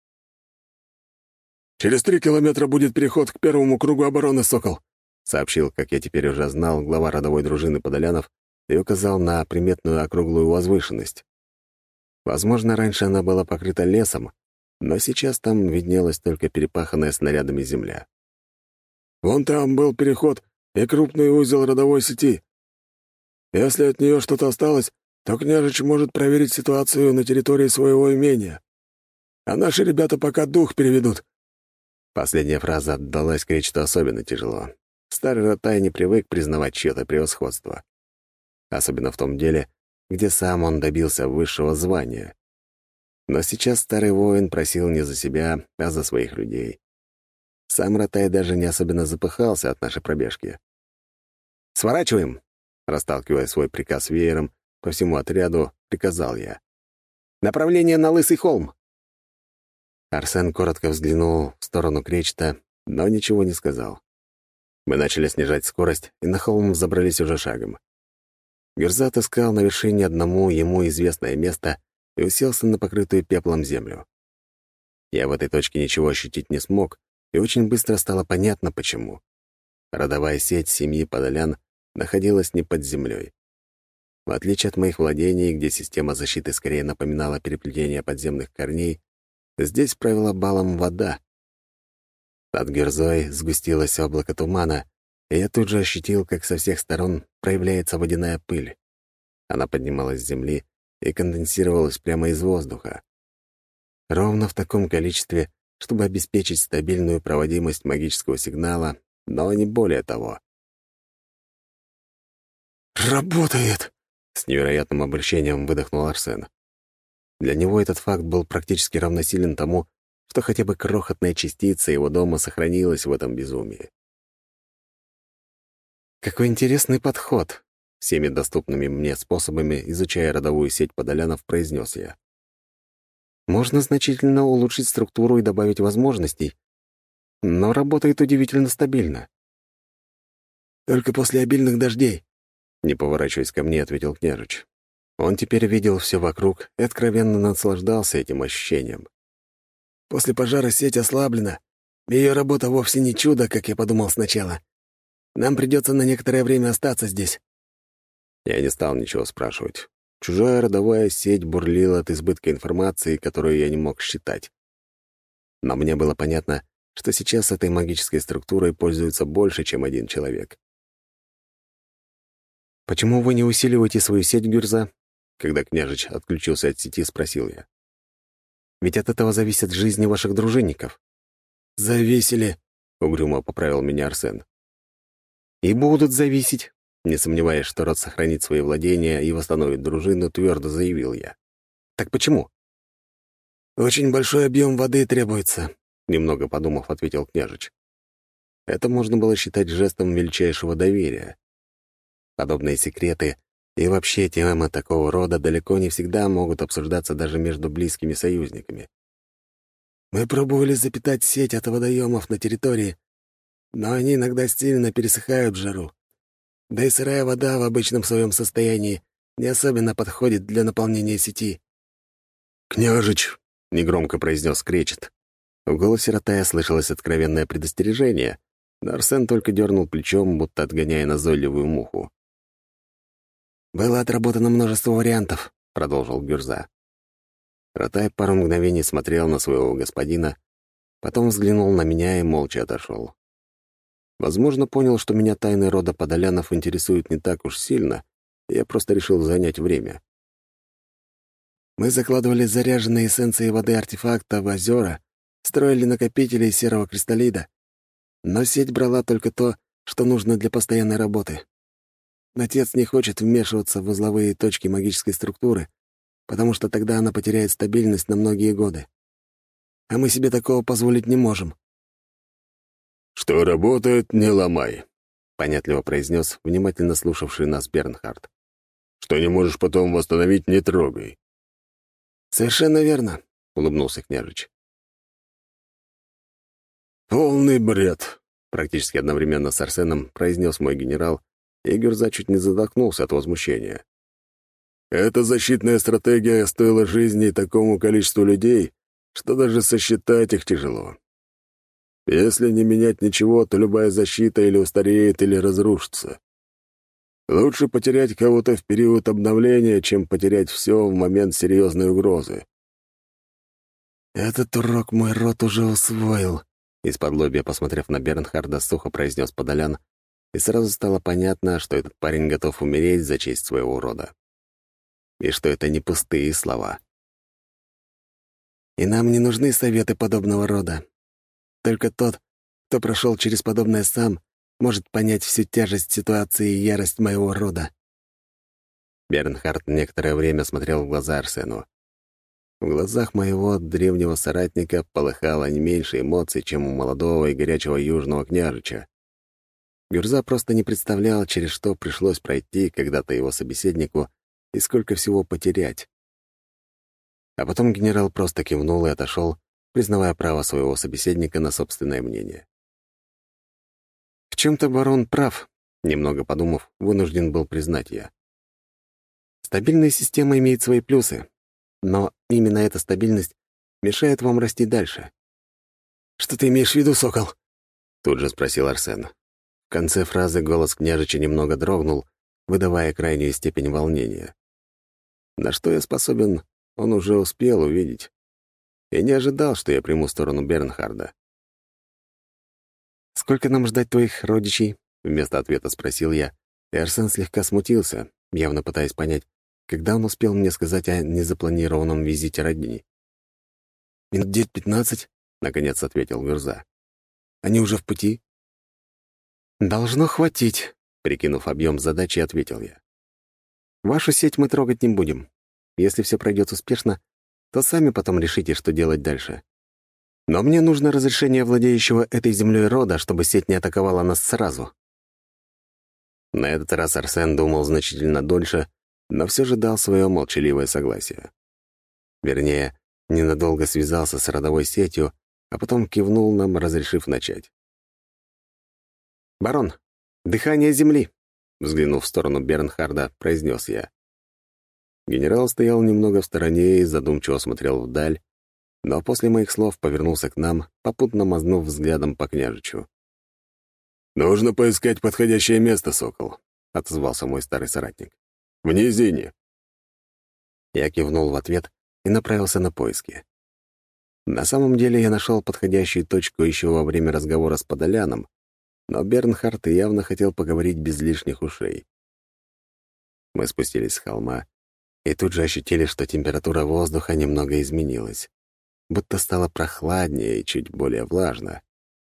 «Через три километра будет переход к первому кругу обороны, Сокол», — сообщил, как я теперь уже знал, глава родовой дружины Подолянов и указал на приметную округлую возвышенность. Возможно, раньше она была покрыта лесом, но сейчас там виднелась только перепаханная снарядами земля. «Вон там был переход и крупный узел родовой сети. Если от нее что-то осталось, то княжич может проверить ситуацию на территории своего имения. А наши ребята пока дух переведут». Последняя фраза отдалась Кречету особенно тяжело. Старый ротай не привык признавать чье-то превосходство. Особенно в том деле, где сам он добился высшего звания. Но сейчас старый воин просил не за себя, а за своих людей. Сам ротай даже не особенно запыхался от нашей пробежки. «Сворачиваем!» — расталкивая свой приказ веером по всему отряду, приказал я. «Направление на Лысый холм!» Арсен коротко взглянул в сторону Кречета, но ничего не сказал. Мы начали снижать скорость, и на холм забрались уже шагом. Гюрза отыскал на вершине одному ему известное место и уселся на покрытую пеплом землю. Я в этой точке ничего ощутить не смог, и очень быстро стало понятно, почему. Родовая сеть семьи Подолян находилась не под землей. В отличие от моих владений, где система защиты скорее напоминала переплетение подземных корней, здесь правила балом вода. Над Гюрзой сгустилось облако тумана, и я тут же ощутил, как со всех сторон проявляется водяная пыль. Она поднималась с земли и конденсировалась прямо из воздуха. Ровно в таком количестве, чтобы обеспечить стабильную проводимость магического сигнала, но не более того. «Работает!» — с невероятным облегчением выдохнул Арсен. Для него этот факт был практически равносилен тому, что хотя бы крохотная частица его дома сохранилась в этом безумии. Какой интересный подход, всеми доступными мне способами, изучая родовую сеть Подолянов, произнес я. Можно значительно улучшить структуру и добавить возможностей, но работает удивительно стабильно. «Только после обильных дождей», — не поворачиваясь ко мне, ответил княжич. Он теперь видел все вокруг и откровенно наслаждался этим ощущением. «После пожара сеть ослаблена. Ее работа вовсе не чудо, как я подумал сначала. Нам придется на некоторое время остаться здесь». Я не стал ничего спрашивать. Чужая родовая сеть бурлила от избытка информации, которую я не мог считать. Но мне было понятно, что сейчас этой магической структурой пользуется больше, чем один человек. «Почему вы не усиливаете свою сеть, Гюрза?» Когда княжич отключился от сети, спросил я. «Ведь от этого зависят жизни ваших дружинников». «Зависели», — угрюмо поправил меня Арсен. «И будут зависеть», — не сомневаясь, что род сохранит свои владения и восстановит дружину, твердо заявил я. «Так почему?» «Очень большой объем воды требуется», — немного подумав, ответил княжич. Это можно было считать жестом величайшего доверия. Подобные секреты и вообще темы такого рода далеко не всегда могут обсуждаться даже между близкими союзниками. «Мы пробовали запитать сеть от водоемов на территории, но они иногда сильно пересыхают в жару. Да и сырая вода в обычном своем состоянии не особенно подходит для наполнения сети». «Княжич», — негромко произнес Кречет. В голосе ротая слышалось откровенное предостережение, но Арсен только дернул плечом, будто отгоняя назойливую муху. «Было отработано множество вариантов», — продолжил Гюрза. Ротай пару мгновений смотрел на своего господина, потом взглянул на меня и молча отошел. Возможно, понял, что меня тайны рода Подолянов интересуют не так уж сильно, и я просто решил занять время. «Мы закладывали заряженные эссенции воды артефакта в озера, строили накопители из серого кристаллида, но сеть брала только то, что нужно для постоянной работы. Отец не хочет вмешиваться в узловые точки магической структуры, потому что тогда она потеряет стабильность на многие годы. А мы себе такого позволить не можем». «Что работает, не ломай», — понятливо произнес внимательно слушавший нас Бернхард. «Что не можешь потом восстановить, не трогай». «Совершенно верно», — улыбнулся княжич. «Полный бред», — практически одновременно с Арсеном произнес мой генерал, и Гюрза чуть не задохнулся от возмущения. Эта защитная стратегия стоила жизни такому количеству людей, что даже сосчитать их тяжело. Если не менять ничего, то любая защита или устареет, или разрушится. Лучше потерять кого-то в период обновления, чем потерять все в момент серьезной угрозы. «Этот урок мой род уже усвоил», — из-под посмотрев на Бернхарда, сухо произнес Подолян, и сразу стало понятно, что этот парень готов умереть за честь своего рода. И что это не пустые слова. «И нам не нужны советы подобного рода. Только тот, кто прошел через подобное сам, может понять всю тяжесть ситуации и ярость моего рода». Бернхард некоторое время смотрел в глаза Арсену. В глазах моего древнего соратника полыхало не меньше эмоций, чем у молодого и горячего южного княжича. Гюрза просто не представлял, через что пришлось пройти когда-то его собеседнику и сколько всего потерять. А потом генерал просто кивнул и отошел, признавая право своего собеседника на собственное мнение. В чем-то барон прав, немного подумав, вынужден был признать я. Стабильная система имеет свои плюсы, но именно эта стабильность мешает вам расти дальше. «Что ты имеешь в виду, сокол?» Тут же спросил Арсен. В конце фразы голос княжича немного дрогнул, выдавая крайнюю степень волнения. На что я способен, он уже успел увидеть. И не ожидал, что я приму сторону Бернхарда. «Сколько нам ждать твоих родичей?» — вместо ответа спросил я, и Арсен слегка смутился, явно пытаясь понять, когда он успел мне сказать о незапланированном визите родни. «Минут десять-пятнадцать», — наконец ответил Гюрза. «Они уже в пути?» «Должно хватить», — прикинув объем задачи, ответил я. «Вашу сеть мы трогать не будем. Если все пройдет успешно, то сами потом решите, что делать дальше. Но мне нужно разрешение владеющего этой землей рода, чтобы сеть не атаковала нас сразу». На этот раз Арсен думал значительно дольше, но все же дал свое молчаливое согласие. Вернее, ненадолго связался с родовой сетью, а потом кивнул нам, разрешив начать. «Барон, дыхание земли!» — взглянув в сторону Бернхарда, произнес я. Генерал стоял немного в стороне и задумчиво смотрел вдаль, но после моих слов повернулся к нам, попутно мазнув взглядом по княжичу. «Нужно поискать подходящее место, сокол», — отозвался мой старый соратник. «В низине». Я кивнул в ответ и направился на поиски. На самом деле я нашел подходящую точку еще во время разговора с Подоляном, но Бернхард явно хотел поговорить без лишних ушей. Мы спустились с холма и тут же ощутили, что температура воздуха немного изменилась, будто стало прохладнее и чуть более влажно.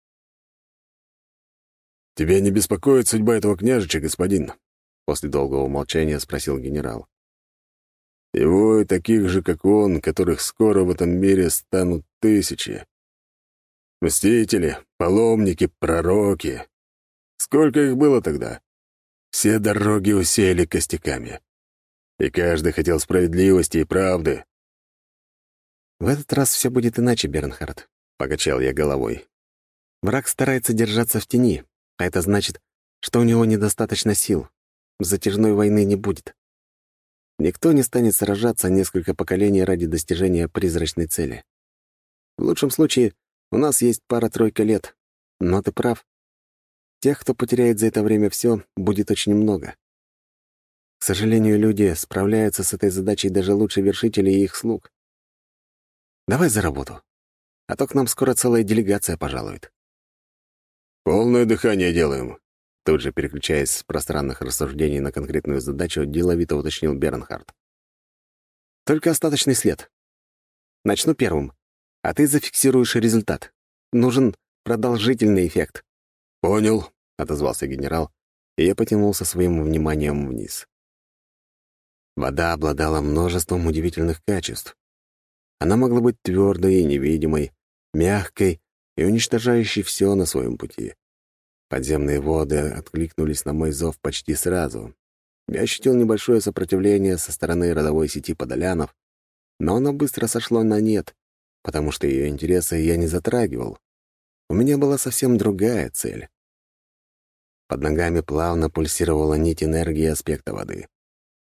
«Тебя не беспокоит судьба этого княжича, господин?» После долгого молчания спросил генерал. «Его и таких же, как он, которых скоро в этом мире станут тысячи. Мстители, паломники, пророки. Сколько их было тогда? Все дороги усеяли костяками. И каждый хотел справедливости и правды». «В этот раз все будет иначе, Бернхард», — покачал я головой. «Враг старается держаться в тени, а это значит, что у него недостаточно сил. Затяжной войны не будет. Никто не станет сражаться несколько поколений ради достижения призрачной цели. В лучшем случае у нас есть пара-тройка лет, но ты прав. Тех, кто потеряет за это время все, будет очень много. К сожалению, люди справляются с этой задачей даже лучше вершителей и их слуг. Давай за работу, а то к нам скоро целая делегация пожалует». «Полное дыхание делаем», — тут же переключаясь с пространных рассуждений на конкретную задачу, деловито уточнил Бернхард. «Только остаточный след. Начну первым, а ты зафиксируешь результат. Нужен продолжительный эффект». «Понял», — отозвался генерал, и я потянулся своим вниманием вниз. Вода обладала множеством удивительных качеств. Она могла быть твердой и невидимой, мягкой и уничтожающей все на своем пути. Подземные воды откликнулись на мой зов почти сразу. Я ощутил небольшое сопротивление со стороны родовой сети Подолянов, но оно быстро сошло на нет, потому что ее интересы я не затрагивал. У меня была совсем другая цель. Под ногами плавно пульсировала нить энергии аспекта воды.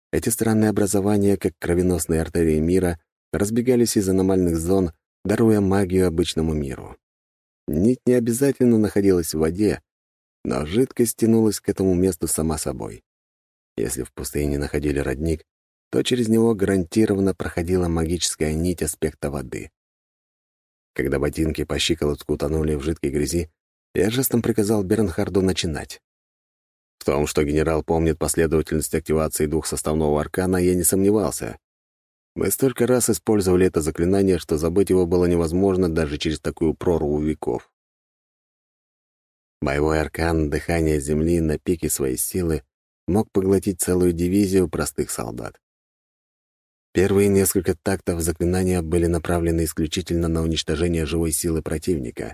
Эти странные образования, как кровеносные артерии мира, разбегались из аномальных зон, даруя магию обычному миру. Нить не обязательно находилась в воде, но жидкость тянулась к этому месту сама собой. Если в пустыне находили родник, то через него гарантированно проходила магическая нить аспекта воды. Когда ботинки по щиколотку утонули в жидкой грязи, я жестом приказал Бернхарду начинать. В том, что генерал помнит последовательность активации двухсоставного аркана, я не сомневался. Мы столько раз использовали это заклинание, что забыть его было невозможно даже через такую прорву веков. Боевой аркан дыхания земли на пике своей силы мог поглотить целую дивизию простых солдат. Первые несколько тактов заклинания были направлены исключительно на уничтожение живой силы противника.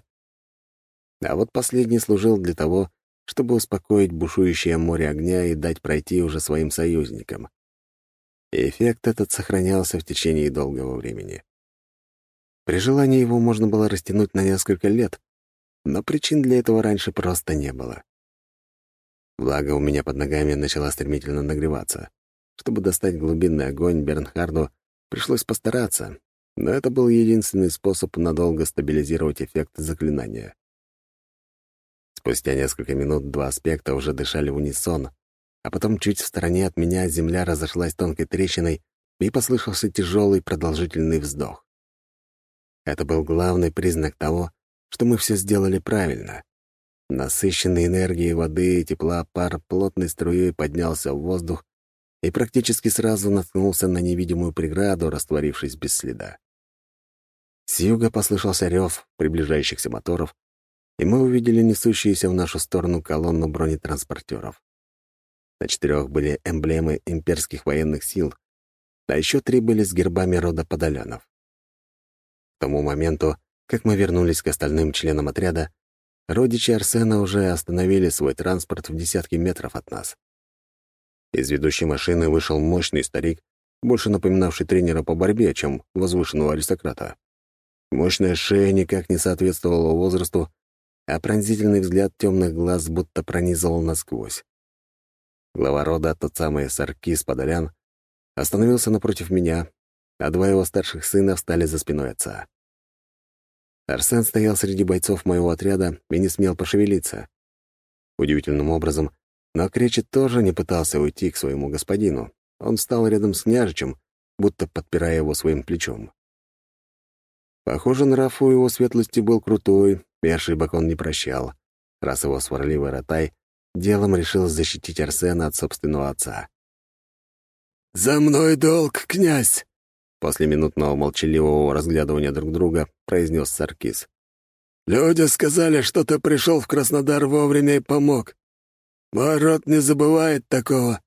А вот последний служил для того, чтобы успокоить бушующее море огня и дать пройти уже своим союзникам. И эффект этот сохранялся в течение долгого времени. При желании его можно было растянуть на несколько лет, но причин для этого раньше просто не было. Влага у меня под ногами начала стремительно нагреваться. Чтобы достать глубинный огонь Бернхарду, пришлось постараться, но это был единственный способ надолго стабилизировать эффект заклинания. Спустя несколько минут два аспекта уже дышали в унисон, а потом чуть в стороне от меня земля разошлась тонкой трещиной, и послышался тяжелый продолжительный вздох. Это был главный признак того, что мы все сделали правильно. Насыщенный энергией воды и тепла пар плотной струей поднялся в воздух и практически сразу наткнулся на невидимую преграду, растворившись без следа. С юга послышался рев приближающихся моторов, и мы увидели несущуюся в нашу сторону колонну бронетранспортеров. На четырех были эмблемы имперских военных сил, а еще три были с гербами рода Подолянов. К тому моменту, как мы вернулись к остальным членам отряда, родичи Арсена уже остановили свой транспорт в десятки метров от нас. Из ведущей машины вышел мощный старик, больше напоминавший тренера по борьбе, чем возвышенного аристократа. Мощная шея никак не соответствовала возрасту, а пронзительный взгляд темных глаз будто пронизывал насквозь. Глава рода, тот самый Саркис Подолян, остановился напротив меня, а два его старших сына встали за спиной отца. Арсен стоял среди бойцов моего отряда и не смел пошевелиться. Удивительным образом, но Кречет тоже не пытался уйти к своему господину. Он встал рядом с княжичем, будто подпирая его своим плечом. Похоже, нрав у его светлости был крутой, и ошибок он не прощал, раз его сварливый ротай делом решил защитить Арсена от собственного отца. «За мной долг, князь!» После минутного молчаливого разглядывания друг друга произнес Саркис. «Люди сказали, что ты пришел в Краснодар вовремя и помог. Мой род не забывает такого».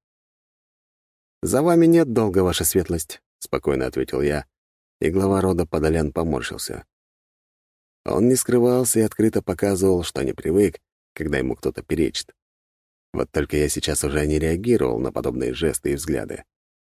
«За вами нет долга, ваша светлость», — спокойно ответил я, и глава рода Подолян поморщился. Он не скрывался и открыто показывал, что не привык, когда ему кто-то перечит. Вот только я сейчас уже не реагировал на подобные жесты и взгляды.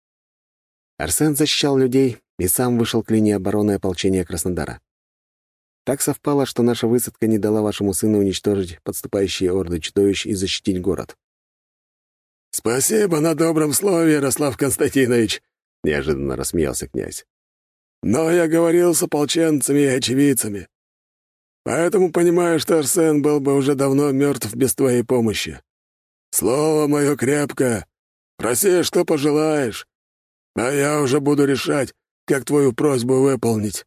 Арсен защищал людей и сам вышел к линии обороны ополчения Краснодара. Так совпало, что наша высадка не дала вашему сыну уничтожить подступающие орды чудовищ и защитить город. «Спасибо на добром слове, Ярослав Константинович», — неожиданно рассмеялся князь. «Но я говорил с ополченцами и очевидцами. Поэтому понимаю, что Арсен был бы уже давно мертв без твоей помощи. Слово мое крепкое. Проси, что пожелаешь, а я уже буду решать, как твою просьбу выполнить».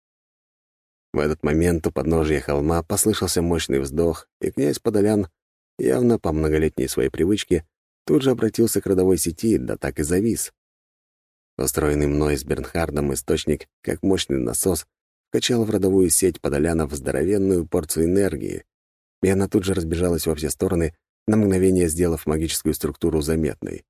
В этот момент у подножия холма послышался мощный вздох, и князь Подолян, явно по многолетней своей привычке, тут же обратился к родовой сети, да так и завис. Устроенный мной с Бернхардом источник, как мощный насос, качал в родовую сеть Подолянов здоровенную порцию энергии, и она тут же разбежалась во все стороны, на мгновение сделав магическую структуру заметной.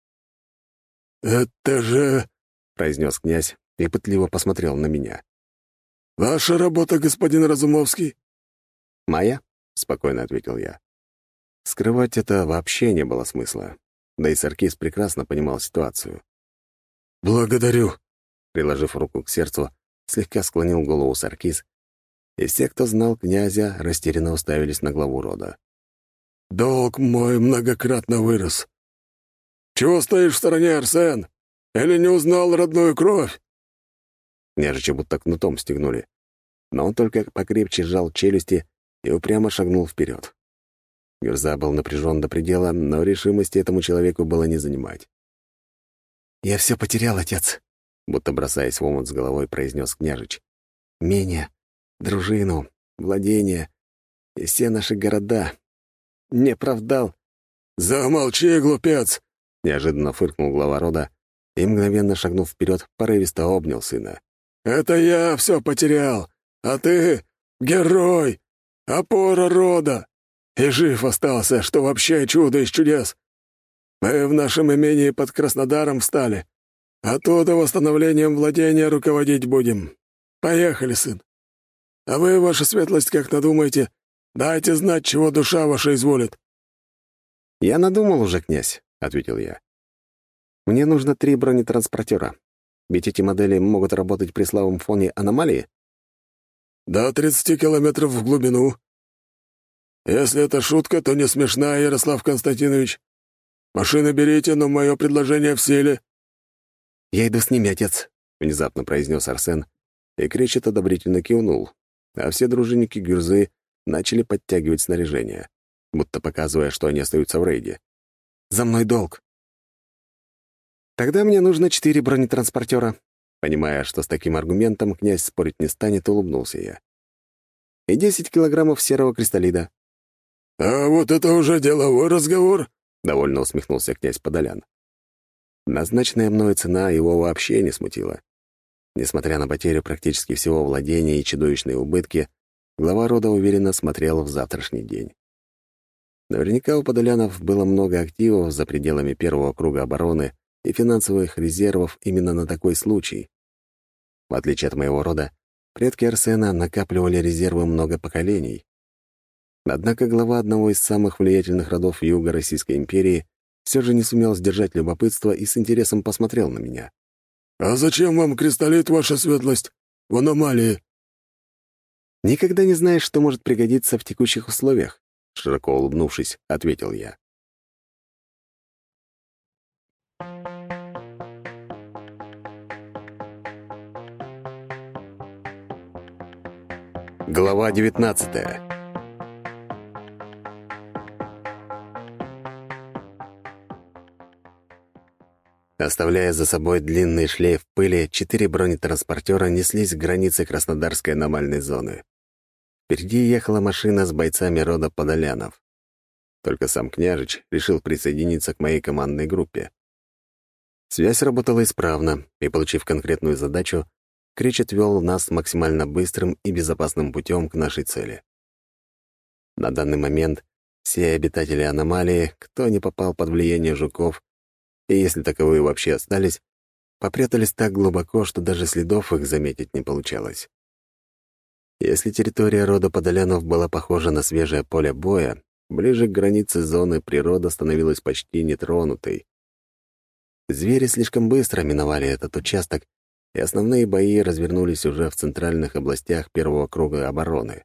«Это же...» — произнес князь и пытливо посмотрел на меня. «Ваша работа, господин Разумовский?» «Моя?» — спокойно ответил я. Скрывать это вообще не было смысла, да и Саркис прекрасно понимал ситуацию. «Благодарю», — приложив руку к сердцу, слегка склонил голову Саркис, и все, кто знал князя, растерянно уставились на главу рода. «Долг мой многократно вырос. Чего стоишь в стороне, Арсен? Или не узнал родную кровь?» Княжича будто кнутом стегнули, но он только покрепче сжал челюсти и упрямо шагнул вперед. Гюрза был напряжен до предела, но решимости этому человеку было не занимать. «Я все потерял, отец», — будто бросаясь в омут с головой, произнес княжич. «Имение, дружину, владение и все наши города. Не правдал». «Замолчи, глупец!» — неожиданно фыркнул глава рода и, мгновенно шагнув вперед, порывисто обнял сына. «Это я все потерял, а ты — герой, опора рода, и жив остался, что вообще чудо из чудес. Мы в нашем имении под Краснодаром встали, оттуда восстановлением владения руководить будем. Поехали, сын. А вы, ваша светлость, как надумаете, дайте знать, чего душа ваша изволит». «Я надумал уже, князь», — ответил я. «Мне нужно три бронетранспортера. Ведь эти модели могут работать при слабом фоне аномалии». «До тридцати километров в глубину. Если это шутка, то не смешная, Ярослав Константинович. Машины берите, но мое предложение в силе». «Я иду с ними, отец», — внезапно произнес Арсен, и Кречет одобрительно кивнул, а все дружинники Гюрзы начали подтягивать снаряжение, будто показывая, что они остаются в рейде. «За мной долг». «Тогда мне нужно четыре бронетранспортера». Понимая, что с таким аргументом князь спорить не станет, улыбнулся я. «И десять килограммов серого кристаллида». «А вот это уже деловой разговор», — довольно усмехнулся князь Подолян. Назначенная мною цена его вообще не смутила. Несмотря на потерю практически всего владения и чудовищные убытки, глава рода уверенно смотрел в завтрашний день. Наверняка у подолянов было много активов за пределами первого круга обороны и финансовых резервов именно на такой случай. В отличие от моего рода, предки Арсена накапливали резервы много поколений. Однако глава одного из самых влиятельных родов Юга Российской империи все же не сумел сдержать любопытство и с интересом посмотрел на меня. «А зачем вам кристаллит, ваша светлость, в аномалии?» «Никогда не знаешь, что может пригодиться в текущих условиях», — широко улыбнувшись, ответил я. Глава девятнадцатая. Оставляя за собой длинный шлейф пыли, четыре бронетранспортера неслись к границе Краснодарской аномальной зоны. Впереди ехала машина с бойцами рода Подолянов. Только сам княжич решил присоединиться к моей командной группе. Связь работала исправно, и, получив конкретную задачу, Кречет вел нас максимально быстрым и безопасным путем к нашей цели. На данный момент все обитатели аномалии, кто не попал под влияние жуков, и если таковые вообще остались, попрятались так глубоко, что даже следов их заметить не получалось. Если территория рода Подолянов была похожа на свежее поле боя, ближе к границе зоны природа становилась почти нетронутой. Звери слишком быстро миновали этот участок, и основные бои развернулись уже в центральных областях первого круга обороны.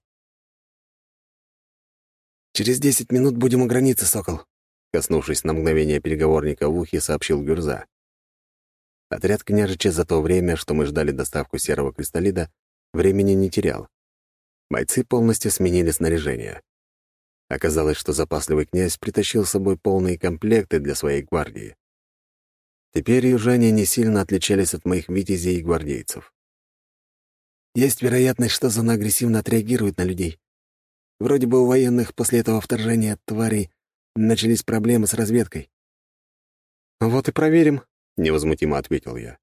«Через десять минут будем у границы, Сокол», — коснувшись на мгновение переговорника в ухе, сообщил Гюрза. Отряд княжича за то время, что мы ждали доставку серого кристаллида, времени не терял. Бойцы полностью сменили снаряжение. Оказалось, что запасливый князь притащил с собой полные комплекты для своей гвардии. Теперь южане не сильно отличались от моих витязей и гвардейцев. «Есть вероятность, что зона агрессивно отреагирует на людей. Вроде бы у военных после этого вторжения тварей начались проблемы с разведкой». «Вот и проверим», — невозмутимо ответил я.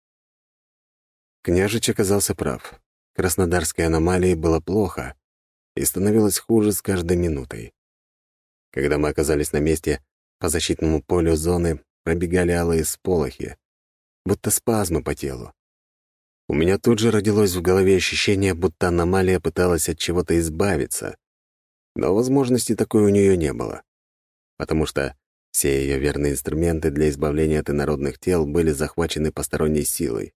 Княжич оказался прав. Краснодарской аномалии было плохо и становилось хуже с каждой минутой. Когда мы оказались на месте, по защитному полю зоны пробегали алые сполохи, будто спазмы по телу. У меня тут же родилось в голове ощущение, будто аномалия пыталась от чего-то избавиться, но возможности такой у нее не было, потому что все ее верные инструменты для избавления от инородных тел были захвачены посторонней силой.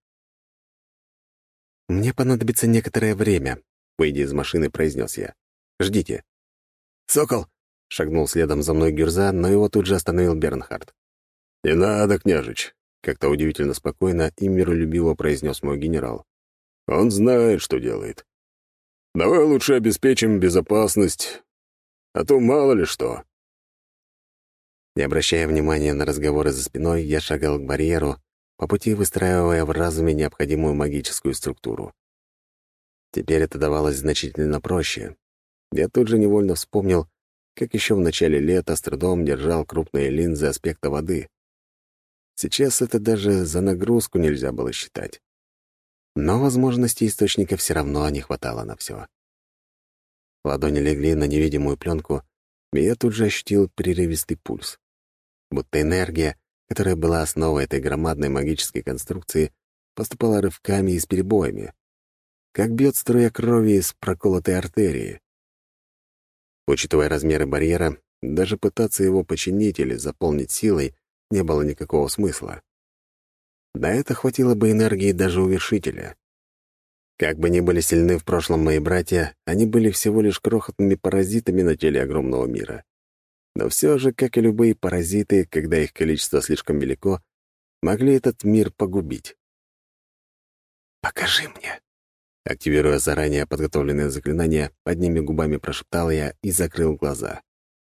«Мне понадобится некоторое время», — выйдя из машины, произнес я. «Ждите». «Сокол!» — шагнул следом за мной Гюрза, но его тут же остановил Бернхард. «Не надо, княжич», — как-то удивительно спокойно и миролюбиво произнес мой генерал. «Он знает, что делает. Давай лучше обеспечим безопасность, а то мало ли что». Не обращая внимания на разговоры за спиной, я шагал к барьеру, по пути выстраивая в разуме необходимую магическую структуру. Теперь это давалось значительно проще. Я тут же невольно вспомнил, как еще в начале лета с трудом держал крупные линзы аспекта воды. Сейчас это даже за нагрузку нельзя было считать. Но возможностей источника все равно не хватало на все. Ладони легли на невидимую пленку, и я тут же ощутил прерывистый пульс. Будто энергия, которая была основой этой громадной магической конструкции, поступала рывками и с перебоями, как бьет струя крови из проколотой артерии. Учитывая размеры барьера, даже пытаться его починить или заполнить силой не было никакого смысла. На это хватило бы энергии даже у вершителя. Как бы ни были сильны в прошлом мои братья, они были всего лишь крохотными паразитами на теле огромного мира. Но все же, как и любые паразиты, когда их количество слишком велико, могли этот мир погубить. «Покажи мне!» Активируя заранее подготовленное заклинание, одними губами прошептал я и закрыл глаза.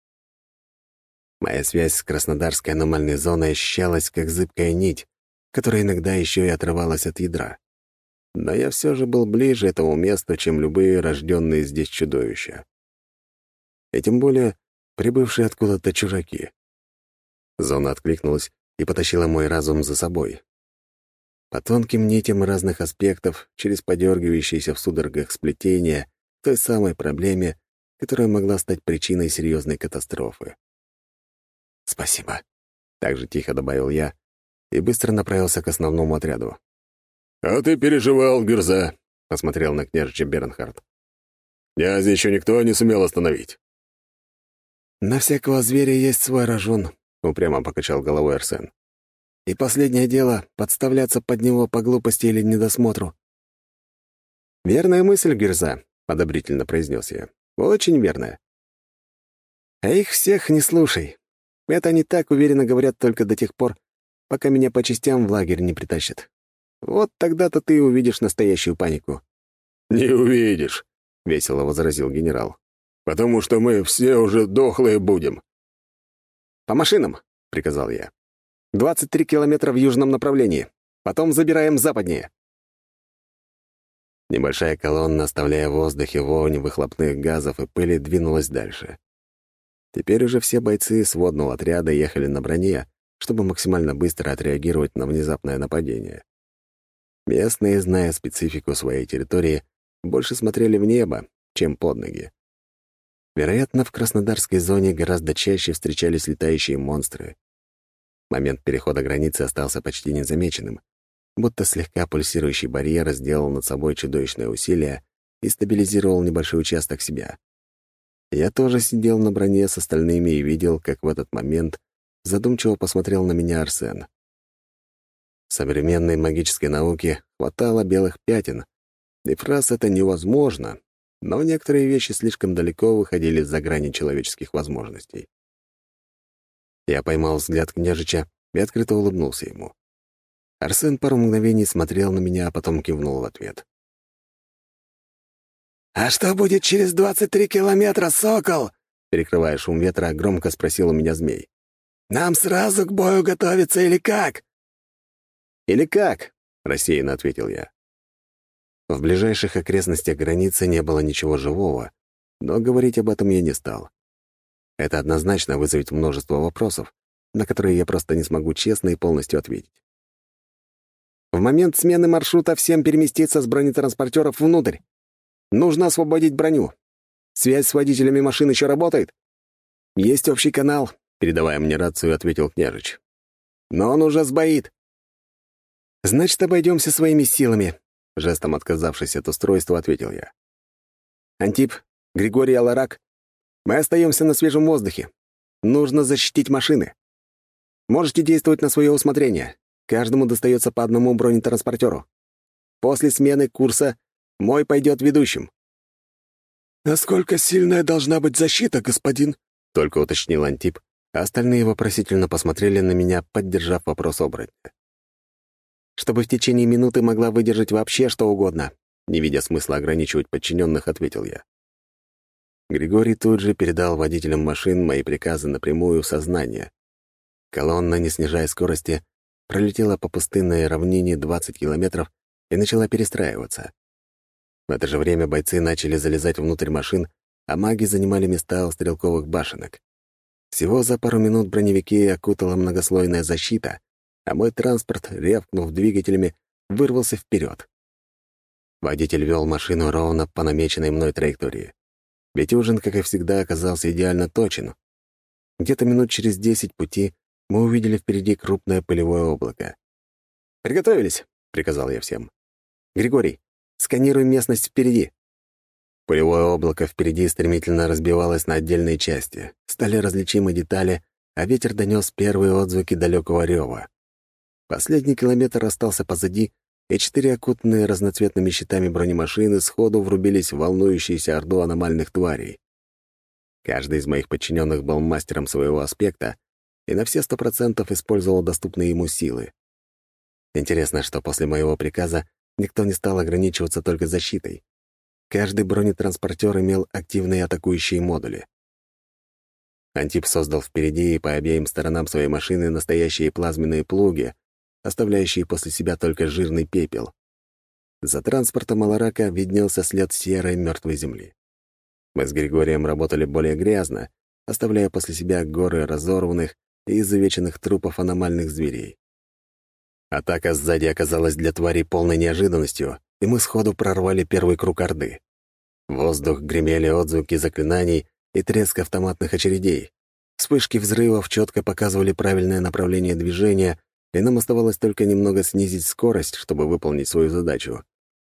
Моя связь с Краснодарской аномальной зоной ощущалась, как зыбкая нить, которая иногда еще и отрывалась от ядра. Но я все же был ближе этому месту, чем любые рожденные здесь чудовища. И тем более прибывшие откуда-то чужаки. Зона откликнулась и потащила мой разум за собой. По тонким нитям разных аспектов, через подергивающиеся в судорогах сплетения, той самой проблеме, которая могла стать причиной серьезной катастрофы. «Спасибо», — также тихо добавил я и быстро направился к основному отряду. «А ты переживал, Герза», — посмотрел на княжича Бернхард. «Князя еще никто не сумел остановить». «На всякого зверя есть свой рожон», — упрямо покачал головой Арсен. «И последнее дело — подставляться под него по глупости или недосмотру». «Верная мысль, Герза», — одобрительно произнес я. «Очень верная». «А их всех не слушай. Это они так уверенно говорят только до тех пор, пока меня по частям в лагерь не притащат. Вот тогда-то ты увидишь настоящую панику». «Не увидишь», — весело возразил генерал. «Потому что мы все уже дохлые будем». «По машинам», — приказал я. «двадцать три километра в южном направлении. Потом забираем западнее». Небольшая колонна, оставляя в воздухе вонь выхлопных газов и пыли, двинулась дальше. Теперь уже все бойцы сводного отряда ехали на броне, чтобы максимально быстро отреагировать на внезапное нападение. Местные, зная специфику своей территории, больше смотрели в небо, чем под ноги. Вероятно, в Краснодарской зоне гораздо чаще встречались летающие монстры. Момент перехода границы остался почти незамеченным, будто слегка пульсирующий барьер сделал над собой чудовищное усилие и стабилизировал небольшой участок себя. Я тоже сидел на броне с остальными и видел, как в этот момент задумчиво посмотрел на меня Арсен. В современной магической науке хватало белых пятен, и фраз «это невозможно», но некоторые вещи слишком далеко выходили за грани человеческих возможностей. Я поймал взгляд княжича и открыто улыбнулся ему. Арсен пару мгновений смотрел на меня, а потом кивнул в ответ. «А что будет через двадцать три километра, сокол?» Перекрывая шум ветра, громко спросил у меня змей. «Нам сразу к бою готовиться или как?» «Или как?» — рассеянно ответил я. В ближайших окрестностях границы не было ничего живого, но говорить об этом я не стал. Это однозначно вызовет множество вопросов, на которые я просто не смогу честно и полностью ответить. В момент смены маршрута всем переместиться с бронетранспортеров внутрь. Нужно освободить броню. Связь с водителями машин еще работает? Есть общий канал, передавая мне рацию, ответил княжич. Но он уже сбоит. Значит, обойдемся своими силами. Жестом отказавшись от устройства, ответил я. «Антип, Григорий Аларак, мы остаемся на свежем воздухе. Нужно защитить машины. Можете действовать на свое усмотрение. Каждому достается по одному бронетранспортеру. После смены курса мой пойдет ведущим». «Насколько сильная должна быть защита, господин?» — только уточнил Антип, а остальные вопросительно посмотрели на меня, поддержав вопрос оборотня. «Чтобы в течение минуты могла выдержать вообще что угодно», не видя смысла ограничивать подчиненных, ответил я. Григорий тут же передал водителям машин мои приказы напрямую в сознание. Колонна, не снижая скорости, пролетела по пустынной равнине двадцать километров и начала перестраиваться. В это же время бойцы начали залезать внутрь машин, а маги занимали места у стрелковых башенок. Всего за пару минут броневики окутала многослойная защита, а мой транспорт, рявкнув двигателями, вырвался вперед. Водитель вел машину ровно по намеченной мной траектории. Ведь ужин, как и всегда, оказался идеально точен. Где-то минут через десять пути мы увидели впереди крупное пылевое облако. «Приготовились!» — приказал я всем. «Григорий, сканируй местность впереди». Пылевое облако впереди стремительно разбивалось на отдельные части. Стали различимы детали, а ветер донес первые отзвуки далекого рева. Последний километр остался позади, и четыре окутанные разноцветными щитами бронемашины сходу врубились в волнующуюся орду аномальных тварей. Каждый из моих подчиненных был мастером своего аспекта и на все сто процентов использовал доступные ему силы. Интересно, что после моего приказа никто не стал ограничиваться только защитой. Каждый бронетранспортер имел активные атакующие модули. Антип создал впереди и по обеим сторонам своей машины настоящие плазменные плуги, оставляющие после себя только жирный пепел. За транспортом Аларака виднелся след серой мертвой земли. Мы с Григорием работали более грязно, оставляя после себя горы разорванных и изувеченных трупов аномальных зверей. Атака сзади оказалась для тварей полной неожиданностью, и мы сходу прорвали первый круг орды. В воздух гремели отзвуки заклинаний и треск автоматных очередей. Вспышки взрывов четко показывали правильное направление движения, и нам оставалось только немного снизить скорость, чтобы выполнить свою задачу.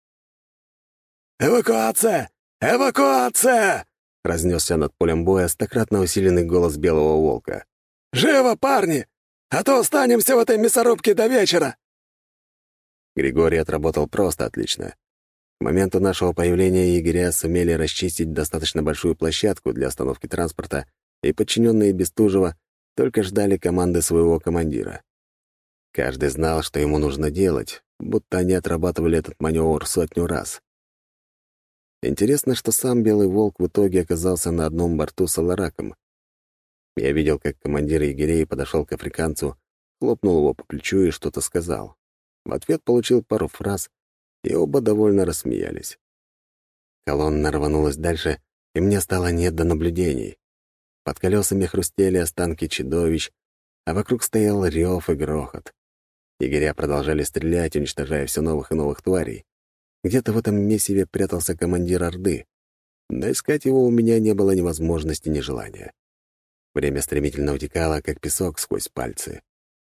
«Эвакуация! Эвакуация!» — разнесся над полем боя стократно усиленный голос Белого Волка. «Живо, парни! А то останемся в этой мясорубке до вечера!» Григорий отработал просто отлично. К моменту нашего появления егеря сумели расчистить достаточно большую площадку для остановки транспорта, и подчиненные Бестужева только ждали команды своего командира. Каждый знал, что ему нужно делать, будто они отрабатывали этот маневр сотню раз. Интересно, что сам Белый Волк в итоге оказался на одном борту с Алараком. Я видел, как командир егерей подошел к африканцу, хлопнул его по плечу и что-то сказал. В ответ получил пару фраз, и оба довольно рассмеялись. Колонна рванулась дальше, и мне стало не до наблюдений. Под колесами хрустели останки чудовищ, а вокруг стоял рев и грохот. Егеря продолжали стрелять, уничтожая все новых и новых тварей. Где-то в этом месиве прятался командир Орды, но искать его у меня не было ни возможности, ни желания. Время стремительно утекало, как песок сквозь пальцы.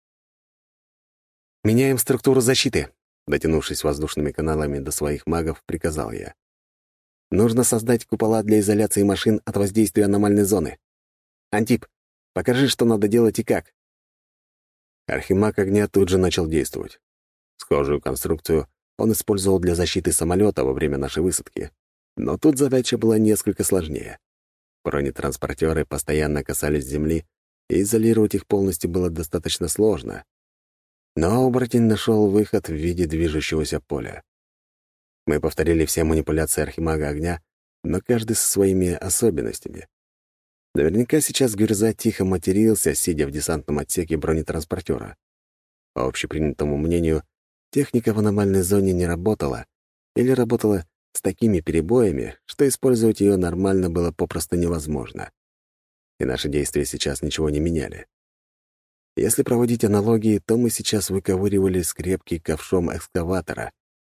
«Меняем структуру защиты», — дотянувшись воздушными каналами до своих магов, приказал я. «Нужно создать купола для изоляции машин от воздействия аномальной зоны. Антип, покажи, что надо делать и как». Архимаг огня тут же начал действовать. Схожую конструкцию он использовал для защиты самолета во время нашей высадки. Но тут задача была несколько сложнее. Бронетранспортеры постоянно касались земли, и изолировать их полностью было достаточно сложно. Но оборотень нашел выход в виде движущегося поля. Мы повторили все манипуляции Архимага огня, но каждый со своими особенностями. Наверняка сейчас Гюрза тихо матерился, сидя в десантном отсеке бронетранспортера. По общепринятому мнению, техника в аномальной зоне не работала или работала с такими перебоями, что использовать ее нормально было попросту невозможно. И наши действия сейчас ничего не меняли. Если проводить аналогии, то мы сейчас выковыривали скрепки ковшом экскаватора.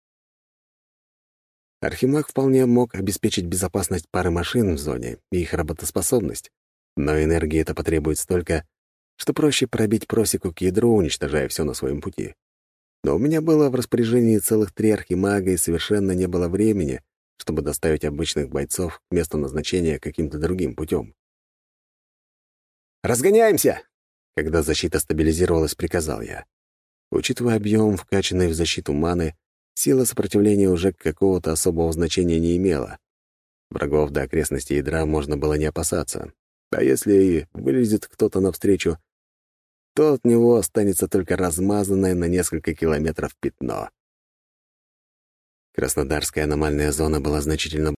Архимаг вполне мог обеспечить безопасность пары машин в зоне и их работоспособность, но энергии это потребует столько, что проще пробить просеку к ядру, уничтожая все на своем пути. Но у меня было в распоряжении целых три архимага, и совершенно не было времени, чтобы доставить обычных бойцов к месту назначения каким-то другим путем. «Разгоняемся!» Когда защита стабилизировалась, приказал я. Учитывая объем вкачанной в защиту маны, сила сопротивления уже какого-то особого значения не имела. Врагов до окрестностей ядра можно было не опасаться. А если и вылезет кто-то навстречу, то от него останется только размазанное на несколько километров пятно. Краснодарская аномальная зона была значительно